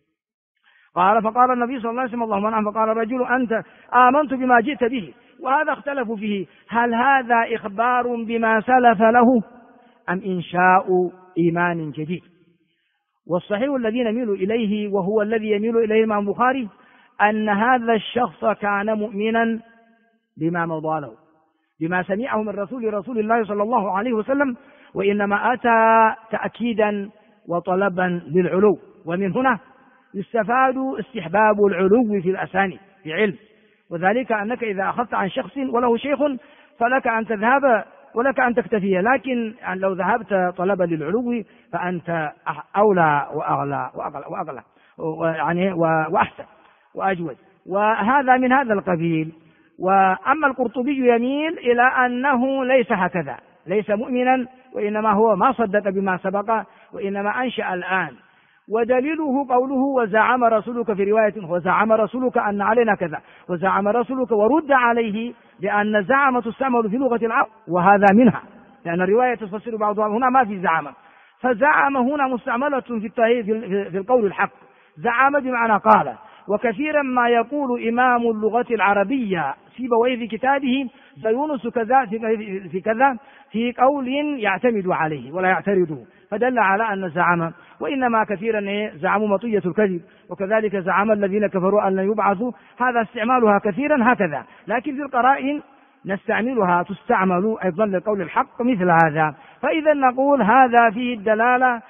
فقال النبي صلى الله عليه وسلم اللهم نعم. فقال الرجل أنت آمنت بما جئت به. وهذا اختلفوا فيه، هل هذا إخبار بما سلف له أم إنشاء إيمان جديد؟ والصحيح الذي نميل إليه وهو الذي يميل إليه الإمام البخاري أن هذا الشخص كان مؤمنا بما مضى له، بما سمعه من رسول الله صلى الله عليه وسلم، وإنما أتى تأكيدا وطلبا للعلو. ومن هنا يستفاد استحباب العلو في الأسانيد في علم، وذلك أنك إذا أخذت عن شخص وله شيخ فلك أن تذهب ولك أن تكتفي، لكن لو ذهبت طلبا للعلو فأنت أولى وأغلى يعني وأحسن وأجود. وهذا من هذا القبيل. وأما القرطبي يميل إلى أنه ليس هكذا، ليس مؤمنا، وإنما هو ما صدق بما سبق وإنما أنشأ الآن. ودليله قوله وزعم رسولك في رواية وزعم رسولك أن علينا كذا، وزعم رسولك ورد عليه بأن زعم تستعمل في لغة العرب، وهذا منها، لأن الرواية تفسر بعضها هنا ما في زعم، فزعم هنا مستعملة في القول الحق. زعم بمعنى قال. وكثيرا ما يقول إمام اللغة العربية سيبويه في كتابه يونس كذا في كذا في قول يعتمد عليه ولا يعترضه، فدل على أن زعم. وإنما كثيرا زعموا مطية الكذب، وكذلك زعم الذين كفروا أن يبعثوا، هذا استعمالها كثيرا هكذا. لكن في القرائن نستعملها تستعمل أيضا للقول الحق مثل هذا. فإذا نقول هذا فيه الدلالة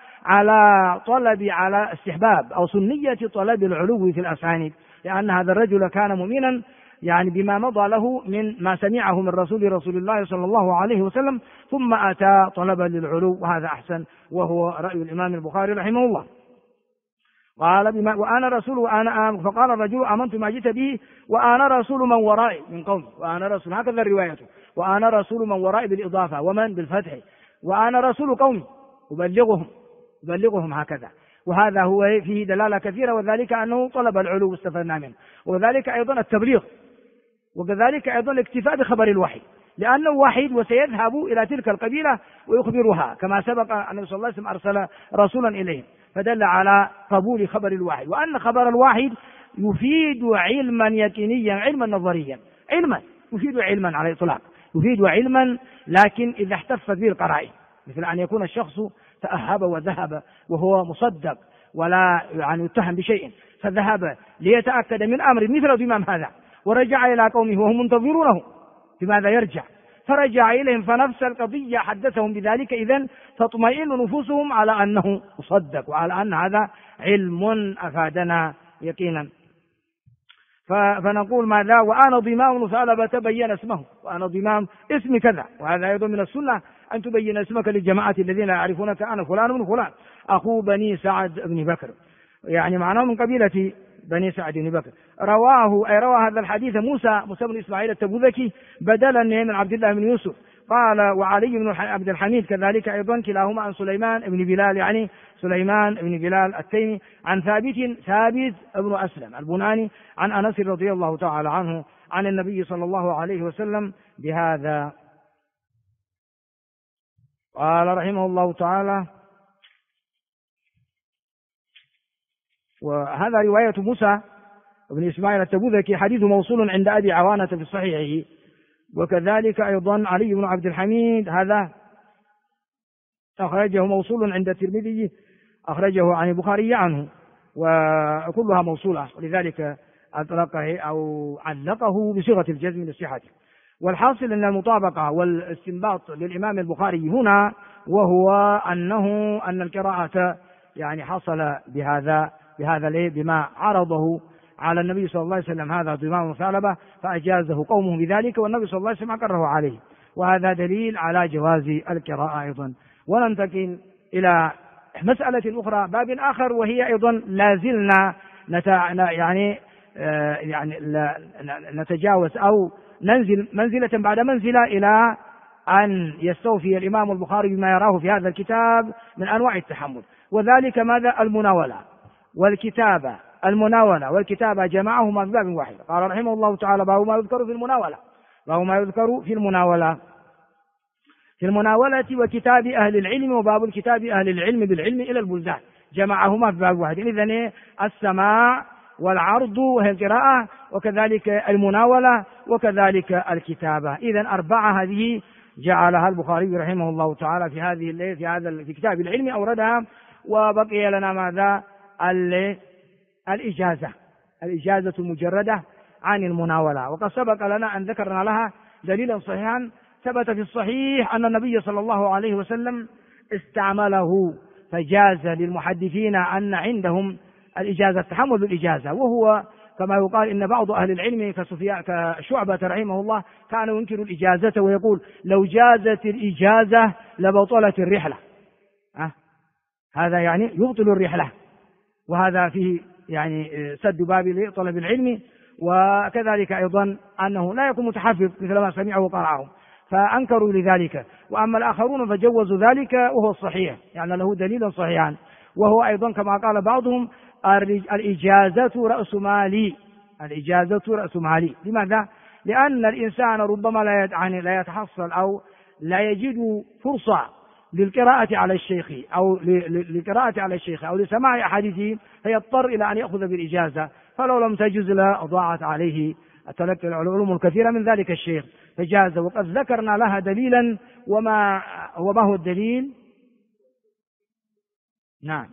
على استحباب أو سنية طلب العلو في الأسانيد، لأن هذا الرجل كان مؤمنا يعني بما مضى له من ما سمعه من رسول الله صلى الله عليه وسلم، ثم أتى طلبا للعلو، وهذا أحسن، وهو رأي الإمام البخاري رحمه الله. قال وأنا رسول فقال الرجل آمنت ما جئت به وأنا رسول من ورائي من قومي، وأنا رسول، هكذا الرواية، وأنا رسول من ورائي بالإضافة ومن بالفتح، وأنا رسول قومي أبلغهم هكذا. وهذا هو فيه دلالة كثيرة، وذلك أنه طلب العلو استفدنا منه، وذلك أيضا التبليغ، وكذلك أيضا الاكتفاء بخبر الوحي، لأنه واحد وسيذهب إلى تلك القبيلة ويخبرها كما سبق النبي صلى الله عليه وسلم أرسل رسولا إليهم، فدل على قبول خبر الواحد، وأن خبر الواحد يفيد علما يقينيا، علما نظريا، يفيد علما على الإطلاق، يفيد علما، لكن إذا احتفت به القرائن، مثل أن يكون الشخص تأهب وذهب وهو مصدق ولا يعني يتهم بشيء، فذهب ليتأكد من أمر مثل الإمام هذا ورجع إلى قومه وهم منتظرونه، بماذا يرجع؟ فرجع إليهم فنفس القضية حدثهم بذلك. إذن تطمئن نفوسهم على أنه مصدق وعلى أن هذا علم أفادنا يقينا. فنقول ماذا؟ وأنا ضمام ثعلبة تبين اسمه، وأنا ضمام اسم كذا. وهذا أيضا من السنة أن تبين اسمك للجماعة الذين يعرفونك، أنا فلان بن فلان أخو بني سعد بن بكر، يعني معناه من قبيلة بني سعد بن بكر. روى هذا الحديث موسى بن إسماعيل التبوذكي بدلا من عبد الله بن يوسف. قال وعلي بن عبد الحميد كذلك أيضا كلاهما عن سليمان بن بلال، يعني سليمان بن بلال التيمي، عن ثابت بن أسلم البناني عن أنس رضي الله تعالى عنه عن النبي صلى الله عليه وسلم بهذا. قال رحمه الله تعالى: وهذا رواية موسى بن إسماعيل التبوذكي حديث موصول عند أبي عوانة في صحيحه. وكذلك أيضا علي بن عبد الحميد هذا أخرجه موصول عند الترمذي، أخرجه عن البخاري عنه، وكلها موصولة، ولذلك أطلقه أو علقه بصيغة الجزم لصحته. والحاصل أن المطابقة والاستنباط للإمام البخاري هنا وهو أن القراءة يعني حصل بهذا بما عرضه على النبي صلى الله عليه وسلم، هذا ضمام ثعلبة، فأجازه قومه بذلك، والنبي صلى الله عليه وسلم أقره عليه، وهذا دليل على جواز القراءة أيضا. وننتقل إلى مسألة أخرى، باب آخر، وهي أيضا لازلنا نتجاوز أو ننزل منزلة بعد منزلة إلى أن يستوفي الإمام البخاري بما يراه في هذا الكتاب من أنواع التحمل، وذلك ماذا؟ المناولة والكتابة. المناولة والكتابة جمعهما في باب واحد. قال رحمه الله تعالى: باب ما يذكر في المناولة، باب ما يذكر في المناولة وكتاب أهل العلم، وباب الكتاب أهل العلم بالعلم إلى البلدان، جمعهما في باب واحد. إذن السماع والعرض وهي القراءة، وكذلك المناولة، وكذلك الكتابة. إذن أربعة هذه جعلها البخاري رحمه الله تعالى في كتاب العلم أوردها. وبقي لنا ماذا؟ الإجازة المجردة عن المناولة. وقد سبق لنا أن ذكرنا لها دليلا صحيحا ثبت في الصحيح أن النبي صلى الله عليه وسلم استعمله، فجاز للمحدثين أن عندهم الإجازة، التحمل بالإجازة. وهو كما يقال إن بعض أهل العلم كشعبة رحمه الله كان ينكر الإجازة ويقول: لو جازت الإجازة لبطلت الرحلة. هذا يعني يبطل الرحلة، وهذا فيه يعني سد باب لطلب العلم. وكذلك أيضا أنه لا يكون متحفظ مثل ما سمعه وقرأه، فأنكروا لذلك. وأما الآخرون فجوزوا ذلك، وهو الصحيح، يعني له دليل صحيحا، وهو أيضا كما قال بعضهم: الإجازة رأس مالي. الإجازة رأس مالي. لماذا؟ لأن الإنسان ربما لا يتحصل أو لا يجد فرصة للقراءة على الشيخ أو لسماع أحاديثه، فيضطر إلى أن يأخذ بالإجازة، فلو لم تجز ضاعت عليه تلقي العلوم الكثيرة من ذلك الشيخ، فجاز. وقد ذكرنا لها دليلا، وما هو الدليل؟ نعم،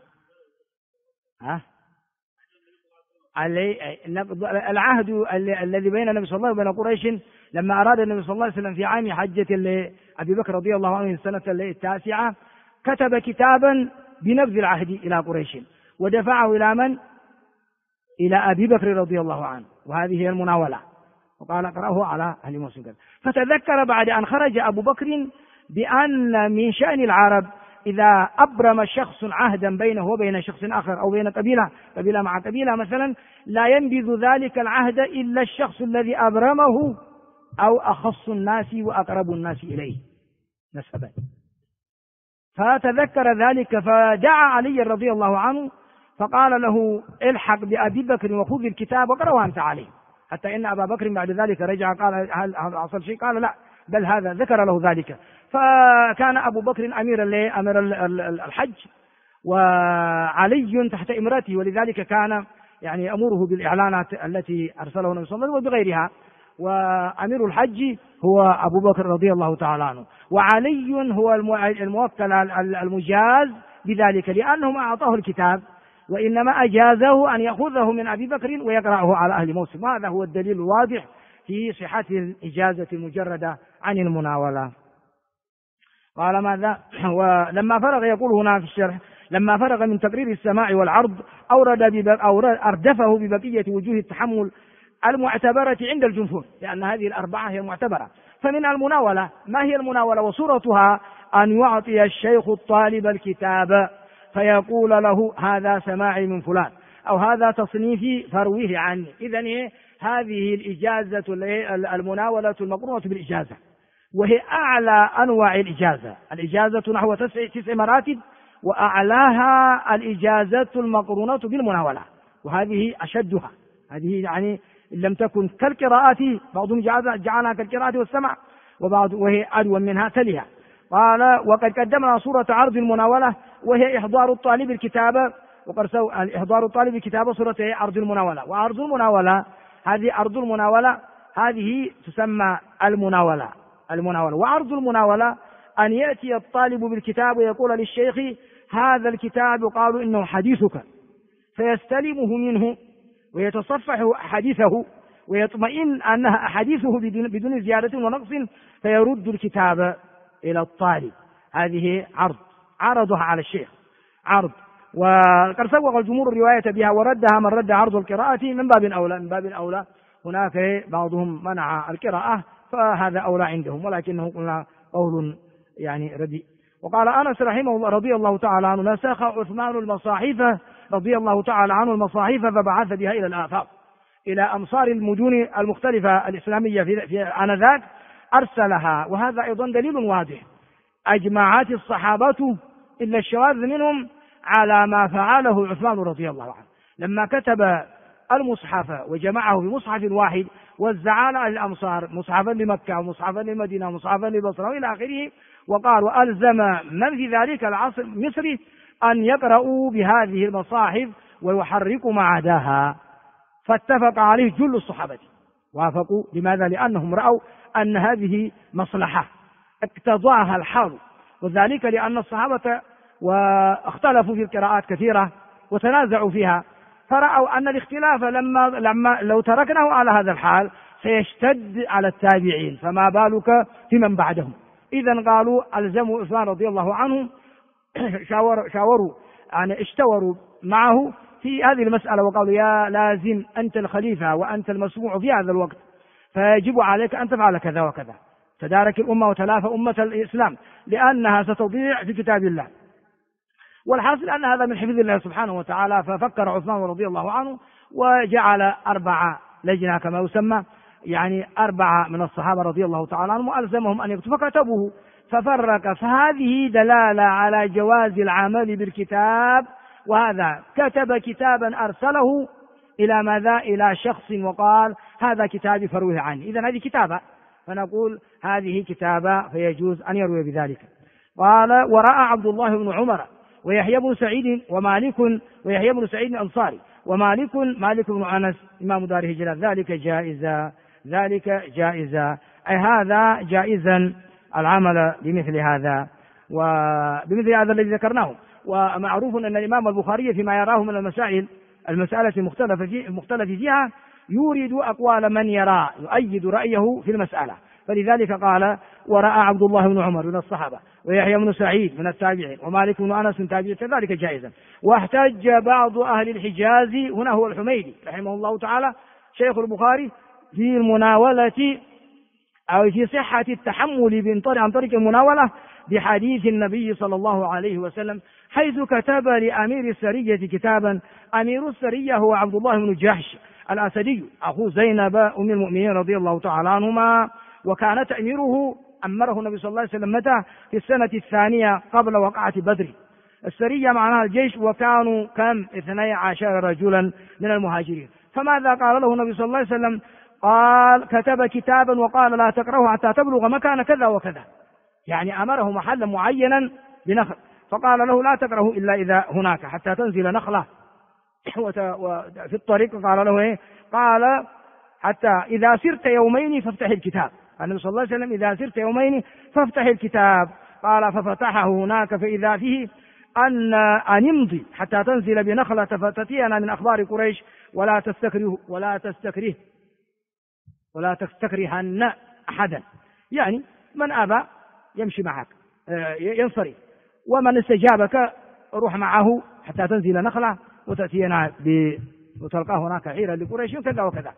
العهد الذي بين النبي صلى الله عليه وسلم وبين قريش لما أراد النبي صلى الله عليه وسلم في عام حجة أبي بكر رضي الله عنه السنة 9 كتب كتابا بنبذ العهد إلى قريش، ودفعه إلى من؟ إلى أبي بكر رضي الله عنه، وهذه هي المناولة. وقال: اقرأه على أهل مسلم. فتذكر بعد أن خرج أبو بكر بأن من شأن العرب إذا أبرم شخص عهدا بينه وبين شخص آخر، أو بين قبيلة مع قبيلة مثلا، لا ينبذ ذلك العهد إلا الشخص الذي أبرمه، أو أخص الناس وأقرب الناس إليه نسبا. فتذكر ذلك، فدعا علي رضي الله عنه فقال له: الحق بأبي بكر وخذ الكتاب وقرأه أنت عليه. حتى إن أبا بكر بعد ذلك رجع قال: هل حصل شيء؟ قال: لا، بل هذا ذكر له ذلك. فكان أبو بكر أمير الحج، وعلي تحت إمرته، ولذلك كان يعني يأمره بالإعلانات التي أرسله النبي صلى الله عليه وسلم وبغيرها. وأمير الحج هو أبو بكر رضي الله تعالى عنه، وعلي هو الموكل المجاز بذلك، لأنه ما أعطاه الكتاب، وإنما أجازه أن يأخذه من أبي بكر ويقرأه على أهل موسم. وهذا هو الدليل الواضح في صحة الإجازة المجردة عن المناولة. قال ماذا؟ ولما فرغ يقول هنا في الشرح لما فرغ من تقرير السماع والعرض أردفه ببقية وجوه التحمل المعتبرة عند الجمهور، لأن هذه الأربعة هي المعتبرة. فمن المناولة، ما هي المناولة وصورتها؟ أن يعطي الشيخ الطالب الكتاب فيقول له هذا سماعي من فلان أو هذا تصنيفي فرويه عني. إذن هذه الإجازة المناولة المقرونة بالإجازة، وهي أعلى أنواع الإجازة. الإجازة نحو 9 مراتب، وأعلاها الإجازة المقرونة بالمناولة، وهذه أشدها. هذه يعني إن لم تكن كالقراءة، بعضهم جعلها كالقراءة والسمع، وهي أدوى منها تليها. قال وقد قدمنا صورة عرض المناولة وهي إحضار الطالب الكتاب، إحضار الطالب الكتاب صورة عرض المناولة. وعرض المناولة هذه عرض المناولة هذه تسمى المناولة. وعرض المناولة أن يأتي الطالب بالكتاب ويقول للشيخ هذا الكتاب قالوا إنه حديثك، فيستلمه منه ويتصفح حديثه ويطمئن أنها أحاديثه بدون زيادة ونقص، فيرد الكتاب إلى الطالب. هذه عرضها على الشيخ عرض. وقد سوق الجمهور الرواية بها وردها من رد عرض القراءة من باب أولى. هناك بعضهم منع القراءة فهذا أولى عندهم، ولكنه قلنا قول يعني رديء. وقال أنس رحمه الله رضي الله تعالى عنه نسخ عثمان المصاحف رضي الله تعالى عنه المصاحف فبعث بها إلى الآفاق، إلى أمصار المدن المختلفة الإسلامية في آنذاك أرسلها. وهذا أيضا دليل واضح أجمعت الصحابة إلا الشواذ منهم على ما فعله عثمان رضي الله عنه لما كتب المصحف وجمعه بمصحف واحد، وزع على الأمصار مصحفا لمكة ومصحفا للمدينة ومصحفا للبصرة إلى آخره. وقال وألزم من في ذلك العصر المصري أن يقرأوا بهذه المصاحف ويحركوا ما عداها، فاتفق عليه جل الصحابة، وافقوا. لماذا؟ لأنهم رأوا أن هذه مصلحة اقتضاها الحال، وذلك لأن الصحابة واختلفوا في القراءات كثيرة وتنازعوا فيها، فرأوا أن الاختلاف لما لو تركناه على هذا الحال سيشتد على التابعين، فما بالك في من بعدهم. إذن قالوا ألزموا عثمان رضي الله عنه، شاوروا يعني اشتوروا معه في هذه المسألة، وقالوا يا لازم أنت الخليفة وأنت المسموع في هذا الوقت، فيجب عليك أن تفعل كذا وكذا، تدارك الأمة وتلافى أمة الإسلام لأنها ستضيع في كتاب الله. والحاصل أن هذا من حفظ الله سبحانه وتعالى. ففكر عثمان رضي الله عنه وجعل 4 لجنة كما يسمى، يعني 4 من الصحابة رضي الله تعالى عنهم وألزمهم أن يكتبوا فكتبوه، ففرق. فهذه دلالة على جواز العمل بالكتاب. وهذا كتب كتابا أرسله إلى ماذا؟ إلى شخص وقال هذا كتابي فروه عني. إذن هذه كتابة، فنقول هذه كتابة فيجوز أن يروي بذلك. قال ورأى عبد الله بن عمر ويحيى بن سعيد ومالك ويحيى بن سعيد الأنصاري ومالك بن أنس إمام دار هجرة ذلك جائزة أي هذا جائزا العمل بمثل هذا وبمثل هذا الذي ذكرناه. ومعروف أن الإمام البخاري فيما يراه من المسألة المختلف فيها يورد أقوال من يرى يؤيد رأيه في المسألة، فلذلك قال ورأى عبد الله بن عمر من الصحابة ويحيى بن سعيد من التابعين ومالك بن أنس من التابعين كذلك جائزا. واحتج بعض أهل الحجاز، هنا هو الحميدي رحمه الله تعالى شيخ البخاري، في المناولة أو في صحة التحمل عن طريق المناولة بحديث النبي صلى الله عليه وسلم، حيث كتب لأمير السرية كتابا. أمير السرية هو عبد الله بن جحش الأسدي أخو زينب أم المؤمنين رضي الله تعالى عنهما، وكان تأميره أمره النبي صلى الله عليه وسلم متى؟ في السنة 2 قبل وقعة بدر. السرية معناها الجيش، وكانوا كم 12 رجلا من المهاجرين. فماذا قال له النبي صلى الله عليه وسلم؟ قال كتب كتابا وقال لا تقرأه حتى تبلغ مكان كذا وكذا، يعني أمره محلا معينا بنخل، فقال له لا تقرأه إلا إذا هناك حتى تنزل نخلة. وفي الطريق قال له إيه؟ قال حتى إذا سرت يومين فافتح الكتاب. النبي صلى الله عليه وسلم إذا سرت يومين فافتح الكتاب. قال ففتحه هناك فإذا فيه أن امضي حتى تنزل بنخلة فتأتينا من أخبار قريش ولا تستكره ولا تكرهن أحدا، يعني من أبى يمشي معك ينصرف، ومن استجابك روح معه حتى تنزل نخلة وتأتينا وتلقاه هناك عيرا لقريش كذا وكذا.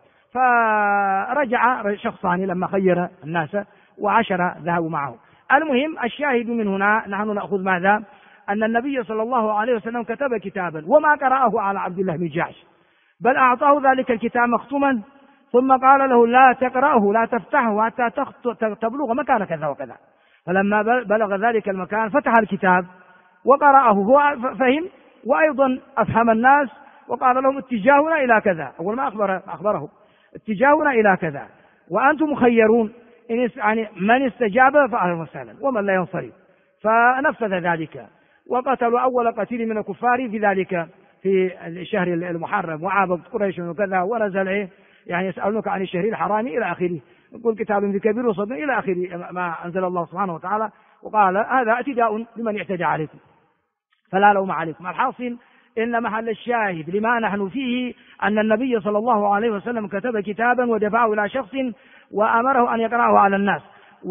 فرجع شخصان لما خير الناس و10 ذهبوا معه. المهم الشاهد من هنا نحن نأخذ ماذا؟ أن النبي صلى الله عليه وسلم كتب كتابا وما قرأه على عبد الله بن جحش، بل أعطاه ذلك الكتاب مختوما، ثم قال له لا تقرأه لا تفتحه حتى تبلغ مكان كذا وكذا. فلما بلغ ذلك المكان فتح الكتاب وقرأه، هو فهم وأيضا أفهم الناس، وقال لهم اتجاهنا إلى كذا. أول ما أخبره اتجاهنا إلى كذا وأنتم مخيرون، يعني من استجاب فأهلا وسهلا ومن لا ينصرف. فنفذ ذلك وقتلوا أول قتيل من الكفار في ذلك في الشهر المحرم، وعابت قريش وكذا، ونزل يعني يسألونك عن الشهر الحرام إلى آخره، يقول كتاب بكبير وصدق إلى آخره ما أنزل الله سبحانه وتعالى، وقال هذا اعتداء لمن اعتدى عليكم فلا لوم عليكم. الحاصل إن محل الشاهد لما نحن فيه أن النبي صلى الله عليه وسلم كتب كتابا ودفعه إلى شخص وأمره أن يقرأه على الناس،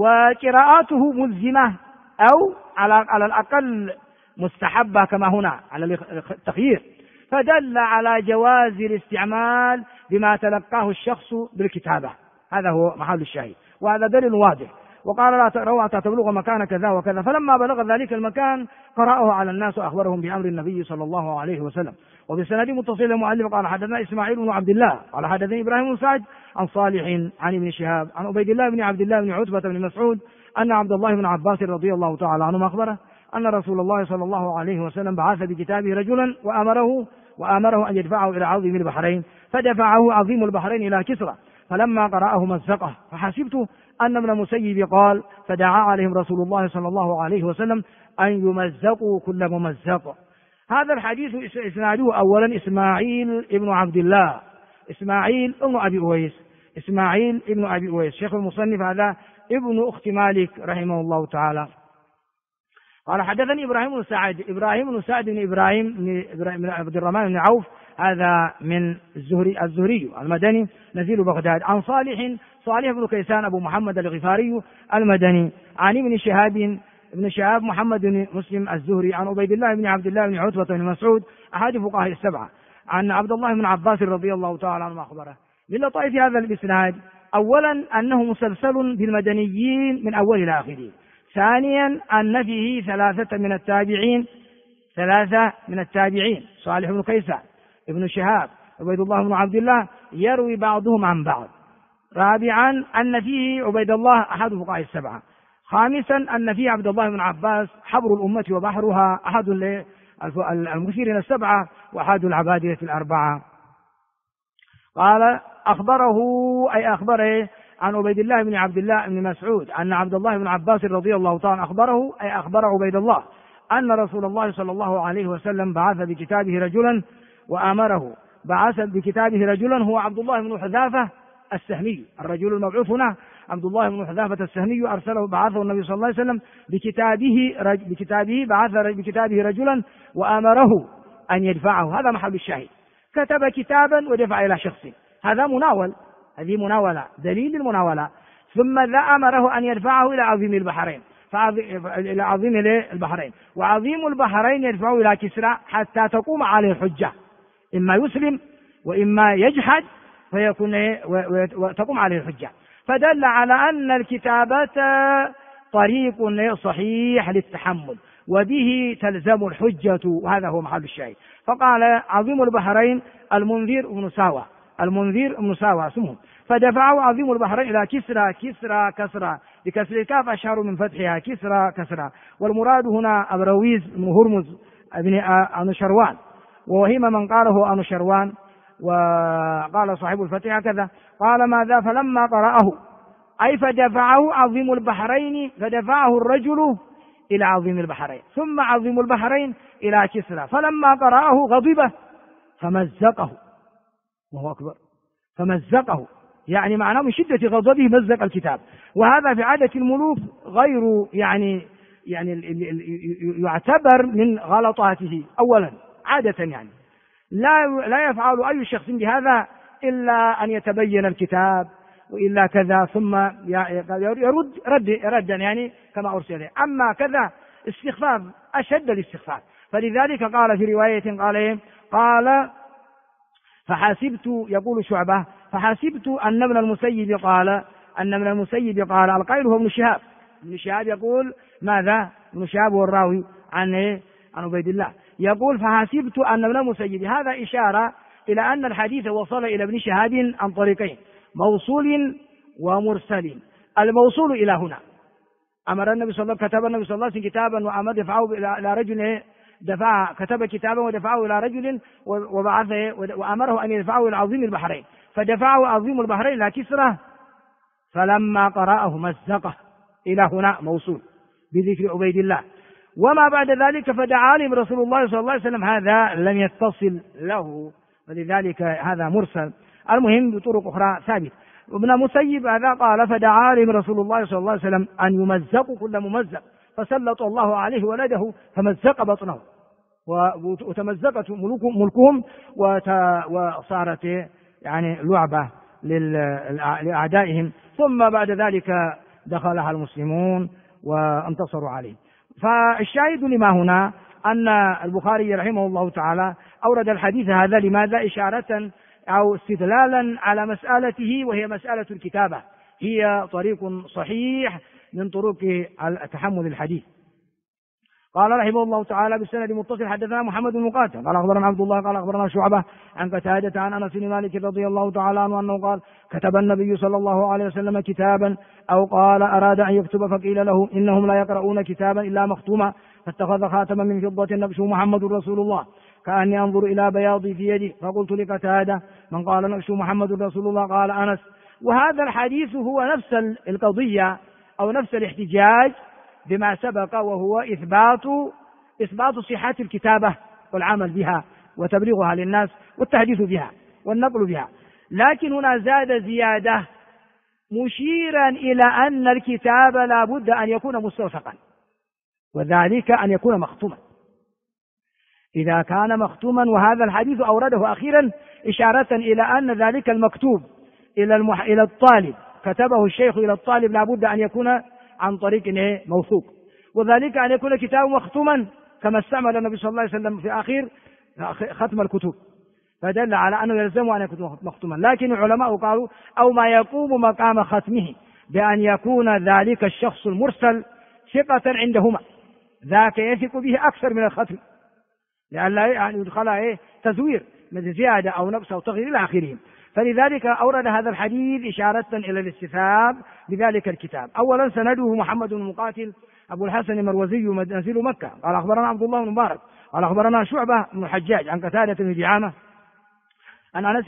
وقراءته ملزمة أو على الأقل مستحبة كما هنا على التخيير، فدل على جواز الاستعمال بما تلقاه الشخص بالكتابة. هذا هو محل الشاهد، وهذا دليل واضح. وقال لا تقرأوا حتى تبلغ مكان كذا وكذا. فلما بلغ ذلك المكان قرأه على الناس وأخبرهم بأمر النبي صلى الله عليه وسلم. وبسند متصل المؤلف قال حدثنا إسماعيل بن عبد الله قال حدثني إبراهيم بن سعد عن صالح عن ابن شهاب عن عبيد الله بن عبد الله بن عتبة بن مسعود أن عبد الله بن عباس رضي الله تعالى عنهما أخبره أن رسول الله صلى الله عليه وسلم بعث بكتابه رجلا وأمره أن يدفعه إلى عظيم البحرين، فدفعه عظيم البحرين إلى كسرى، فلما قرأه مزقه، فحسبت أن ابن المسيب قال فدعا عليهم رسول الله صلى الله عليه وسلم أن يمزقوا كل ممزق. هذا الحديث إسناده أولا إسماعيل ابن عبد الله، إسماعيل ابن أبي أويس، إسماعيل ابن أبي أويس شيخ المصنف هذا ابن أخت مالك رحمه الله تعالى. قال حدثني إبراهيم بن سعد بن إبراهيم بن عبد الرحمن بن عوف، هذا من الزهري المدني نزيل بغداد، عن صالح بن كيسان أبو محمد الغفاري المدني، عن ابن شهاب محمد بن مسلم الزهري، عن عبيد الله بن عبد الله بن عتبة بن مسعود أحد فقهاء السبعة، عن عبد الله بن عباس رضي الله تعالى عنه أخبره. من لطائف هذا الإسناد أولا أنه مسلسل بالمدنيين من أول إلى آخره، ثانيا أن فيه ثلاثة من التابعين صالح بن كيسان ابن شهاب عبيد الله بن عبد الله يروي بعضهم عن بعض، رابعا أن فيه عبيد الله أحد فقهاء السبعة، خامسا أن فيه عبد الله بن عباس حبر الأمة وبحرها أحد المكثرين السبعة وأحد العبادلة الأربعة. قال أخبره عن عبيد الله بن عبد الله بن مسعود أن عبد الله بن عباس رضي الله تعالى أخبر عبيد الله أن رسول الله صلى الله عليه وسلم بعث بكتابه رجلا هو عبد الله بن حذافة السهمي، الرجل المبعوث هنا عبد الله بن حذافة السهمي، بعثه النبي صلى الله عليه وسلم بكتابه رجلا وأمره أن يدفعه. هذا محل الشاهد، كتب كتابا ودفع إلى شخص، هذا هذه مناولة، دليل المناولة. ثم أمره أن يدفعه إلى عظيم البحرين، وعظيم البحرين يدفعه إلى كسرى حتى تقوم عليه الحجة، إما يسلم وإما يجحد وتقوم عليه الحجة. فدل على أن الكتابة طريق صحيح للتحمل، وبه تلزم الحجة، وهذا هو محل الشاهد. فقال عظيم البحرين المنذر بن ساوى اسمه، فدفعه عظيم البحرين إلى كسرى بكسر الكاف أشهر من فتحها كسرى، والمراد هنا أبرويز بن هرمز بن أنوشروان، ووهم من قاله أنوشروان، وقال صاحب الفتح هكذا. قال ماذا؟ فلما قرأه أي فدفعه عظيم البحرين، فدفعه الرجل إلى عظيم البحرين، ثم عظيم البحرين إلى كسرى، فلما قرأه غضبه فمزقه، وهو أكبر، فمزقه يعني معناه من شدة غضبه مزق الكتاب. وهذا في عادة الملوك غير يعني يعتبر من غلطاته أولا عادة، يعني لا يفعل أي شخص بهذا إلا أن يتبين الكتاب وإلا كذا، ثم يرد ردا يعني كما أرسل. أما كذا استخفاف أشد الاستخفاف. فلذلك قال في رواية قال فحسبت، يقول شعبة، فحسبت أن ابن المسيب قال القائل هو ابن شهاب يقول ماذا؟ ابن شهاب هو الراوي عن عبيد الله، يقول فحسبت أن ابن المسيب، هذا إشارة إلى أن الحديث وصل إلى ابن شهاب عن طريقين، موصول ومرسل. الموصول إلى هنا أمر النبي صلى الله عليه وسلم، كتب النبي صلى الله عليه وسلم كتابا وأمر دفعه إلى رجل، كتب كتابا ودفعه إلى رجل وبعثه وأمره أن يدفعه إلى عظيم البحرين، فدفعه عظيم البحرين إلى كسرى، فلما قرأه مزقه. إلى هنا موصول بذكر عبيد الله. وما بعد ذلك فدعا لهم رسول الله صلى الله عليه وسلم، هذا لم يتصل له، ولذلك هذا مرسل. المهم بطرق أخرى ثابت. ابن مسيب هذا قال فدعا لهم رسول الله صلى الله عليه وسلم أن يمزقوا كل ممزق، فسلط الله عليه ولده فمزق بطنه وتمزقت ملكهم وصارت يعني لعبة لأعدائهم. ثم بعد ذلك دخلها المسلمون وانتصروا عليه. فالشاهد لما هنا أن البخاري رحمه الله تعالى أورد الحديث هذا لماذا؟ إشارة أو استدلالا على مسألته، وهي مسألة الكتابة، هي طريق صحيح من طرق تحمل الحديث. قال رحمه الله تعالى بالسند متصل حدثنا محمد بن مقاتل قال أخبرنا عبد الله قال أخبرنا شعبة عن قتادة عن أنس بن مالك رضي الله تعالى عنه أنه قال كتب النبي صلى الله عليه وسلم كتابا، أو قال أراد أن يكتب فقيل له إنهم لا يقرؤون كتابا إلا مختوما، فاتخذ خاتما من فضة نقشه محمد رسول الله، كأني أنظر إلى بياضي في يدي، فقلت لقتادة من قال نقشه محمد رسول الله؟ قال أنس. وهذا الحديث هو نفس القضية أو نفس الاحتجاج بما سبق، وهو إثبات صحة الكتابة والعمل بها وتبليغها للناس والتحديث بها والنقل بها. لكن هنا زاد زيادة مشيرا إلى أن الكتاب لا بد أن يكون مستوثقا، وذلك أن يكون مختوما. إذا كان مختوما، وهذا الحديث أورده أخيرا إشارة إلى أن ذلك المكتوب إلى الطالب، كتبه الشيخ إلى الطالب، لا بد أن يكون عن طريق موثوق، وذلك أن يكون كتاب مختوما كما استعمل النبي صلى الله عليه وسلم في آخر ختم الكتب، فدل على أنه يلزم أن يكون مختوما. لكن العلماء قالوا أو ما يقوم مقام ختمه، بأن يكون ذلك الشخص المرسل ثقة عندهما، ذاك يثق به أكثر من الختم، لأن لا يدخل تزوير من زيادة أو نقص أو تغيير إلى آخره. فلذلك أورد هذا الحديث إشارة إلى الاستثاب بذلك الكتاب. أولا سنده محمد بن مقاتل أبو الحسن المروزي نزيل مكة قال أخبرنا عبد الله بن مبارك قال أخبرنا شعبة بن الحجاج عن قتادة بن دعامة عن أنس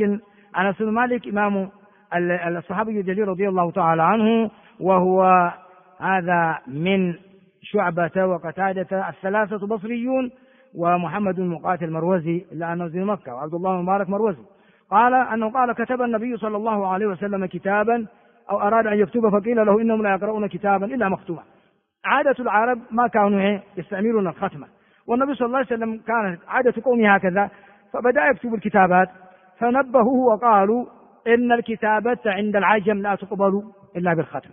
بن مالك إمام الصحابي الجليل رضي الله تعالى عنه، وهو هذا من شعبة وقتادة الثلاثة بصريون، ومحمد بن مقاتل مروزي إلا أنه نزيل مكة، وعبد الله بن مبارك مروزي. قال أنه قال كتب النبي صلى الله عليه وسلم كتابا، أو أراد أن يكتب فقيل له إنهم لا يقرؤون كتابا إلا مختوما. عادة العرب ما كانوا يستعملون الختمة، والنبي صلى الله عليه وسلم كانت عادة قومه هكذا، فبدأ يكتب الكتابات، فنبهوه وقالوا إن الكتابة عند العجم لا تقبل إلا بالختم،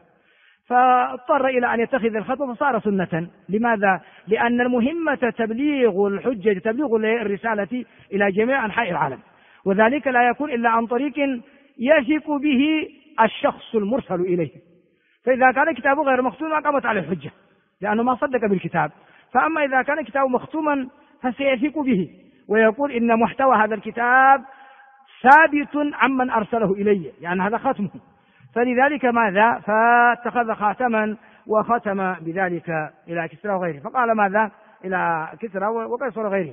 فاضطر إلى أن يتخذ الختم فصار سنة. لماذا؟ لأن المهمة تبليغ الحجة، تبليغ الرسالة إلى جميع أنحاء العالم، وذلك لا يكون إلا عن طريق يثق به الشخص المرسل إليه. فإذا كان كتابه غير مختوم قامت عليه الحجة، لأنه ما صدق بالكتاب. فأما إذا كان كتابه مختوما فسيثق به ويقول إن محتوى هذا الكتاب ثابت عمن أرسله إليه، يعني هذا ختمه. فلذلك ماذا؟ فاتخذ خاتما وختم بذلك إلى كسرى وغيره، فقال ماذا؟ إلى كسرى وقيصر وغيره،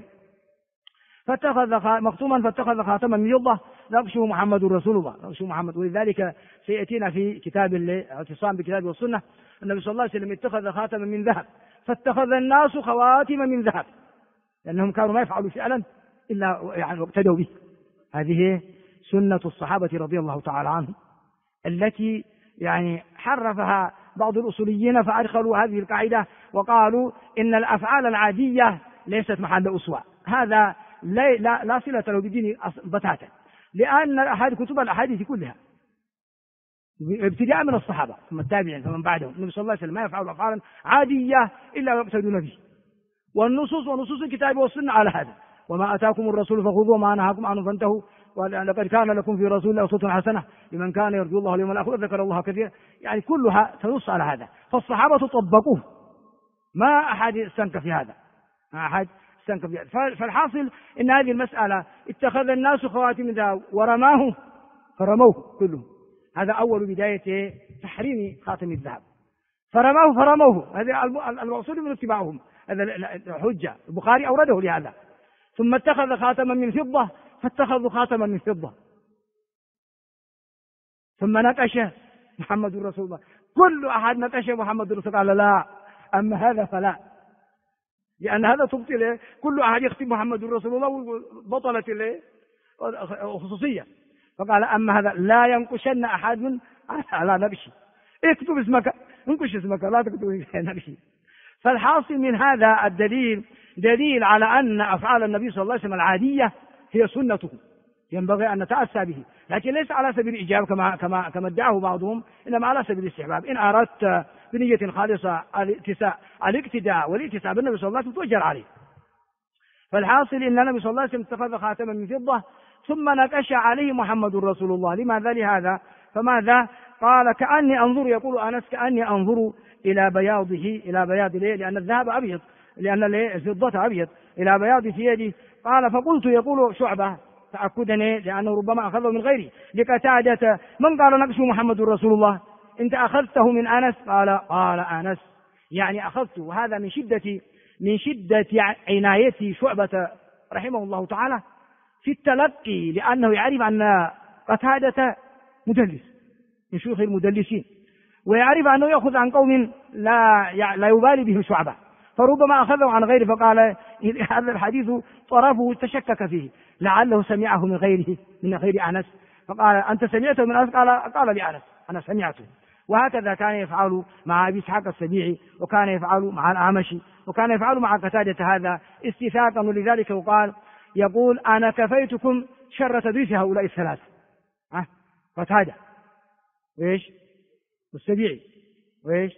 فاتخذ مختوما فاتخذ خاتما من فضة نقشه محمد رسول الله، نقشه محمد. ولذلك سيأتينا في كتاب الاعتصام بكتاب والسنة النبي صلى الله عليه وسلم اتخذ خاتما من ذهب، فاتخذ الناس خواتم من ذهب، لأنهم كانوا ما يفعلوا فعلا إلا يعني اقتدوا به. هذه سنة الصحابة رضي الله تعالى عنهم، التي يعني حرفها بعض الأصوليين فأدخلوا هذه القاعدة وقالوا إن الأفعال العادية ليست محل أسوة. هذا لا صلة له بدين بتاتا، لأن كتب الأحاديث كلها ابتداء من الصحابة ثم التابعين فمن بعدهم. النبي صلى الله عليه وسلم ما يفعل أفعالا عادية إلا ويقتدون به، ونصوص الكتاب والسنة على هذا. وما أتاكم الرسول فخذوه وما نهاكم عنه فانتهوا ولقد كان لكم في رسول الله أسوة حسنة لمن كان يرجو الله واليوم الآخر وذكر الله كثيرا. يعني كلها تنص على هذا. فالصحابة طبقوه، ما أحد استنكف في هذا، ما أحد استنكف في هذا. فالحاصل إن هذه المسألة اتخذ الناس خواتم ذهب فرموه كلهم. هذا أول بداية تحريم خاتم الذهب. فرموه هذا المقصود من اتباعهم، هذا حجة. البخاري أورده لهذا. ثم اتخذ خاتما من فضة فاتخذوا خاتما من فضة. ثم نقش محمد رسول الله، كل أحد نقش محمد رسول الله، قال لا، أما هذا فلا، لأن هذا تبطل كل أحد يختم محمد رسول الله بطلت خصوصية. فقال أما هذا لا ينقشن أحد على نبشي، اكتب اسمك، انقش اسمك، لا تكتب نبشي. فالحاصل من هذا الدليل دليل على أن أفعال النبي صلى الله عليه وسلم العادية هي سنته، ينبغي أن نتأسى به، لكن ليس على سبيل الإيجاب كما ادعاه بعضهم، إنما على سبيل الاستحباب. إن أردت بنية خالصة الاقتداء والاتساع بالنبي صلى الله عليه وسلم تؤجر عليه. فالحاصل إن النبي صلى الله عليه وسلم اتخذ خاتما من فضة ثم نقش عليه محمد رسول الله. لماذا؟ لهذا. فماذا قال؟ كأني أنظر، يقول أنس كأني أنظر إلى بياضه، إلى بياض ليه؟ لأن الذهب أبيض، لأن الفضة أبيض، إلى بياض في يدي. قال فقلت، يقول شعبة تأكدا لأنه ربما أخذه من غيره، لقتادة من قال نقش محمد رسول الله؟ أنت أخذته من أنس؟ قال أنس، يعني أخذته. وهذا من شدة عناية شعبة رحمه الله تعالى في التلقي، لأنه يعرف أن قتادة مدلس من شيوخ المدلسين، ويعرف أنه يأخذ عن قوم لا يبالي به شعبة، فربما أخذه عن غيره. فقال هذا الحديث طرفه تشكك فيه، لعله سمعه من غير أنس. فقال أنت سمعته من أنس؟ قال لأنس أنا سمعته. وهكذا كان يفعل مع أبي إسحاق السبيعي، وكان يفعل مع الأعمشي، وكان يفعل مع قتادة هذا استثاقا. ولذلك يقول أنا كفيتكم شر تدريس هؤلاء الثلاث، قتادة وإيش والسبيعي وإيش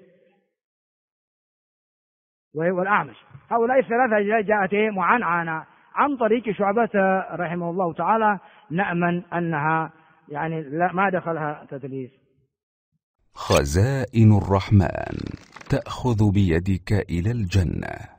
والأعمش. هؤلاء الثلاثة جاءت معنعنة عن طريق شعبة رحمه الله تعالى، نأمن أنها يعني ما دخلها تدليس. خزائن الرحمن تأخذ بيدك إلى الجنة.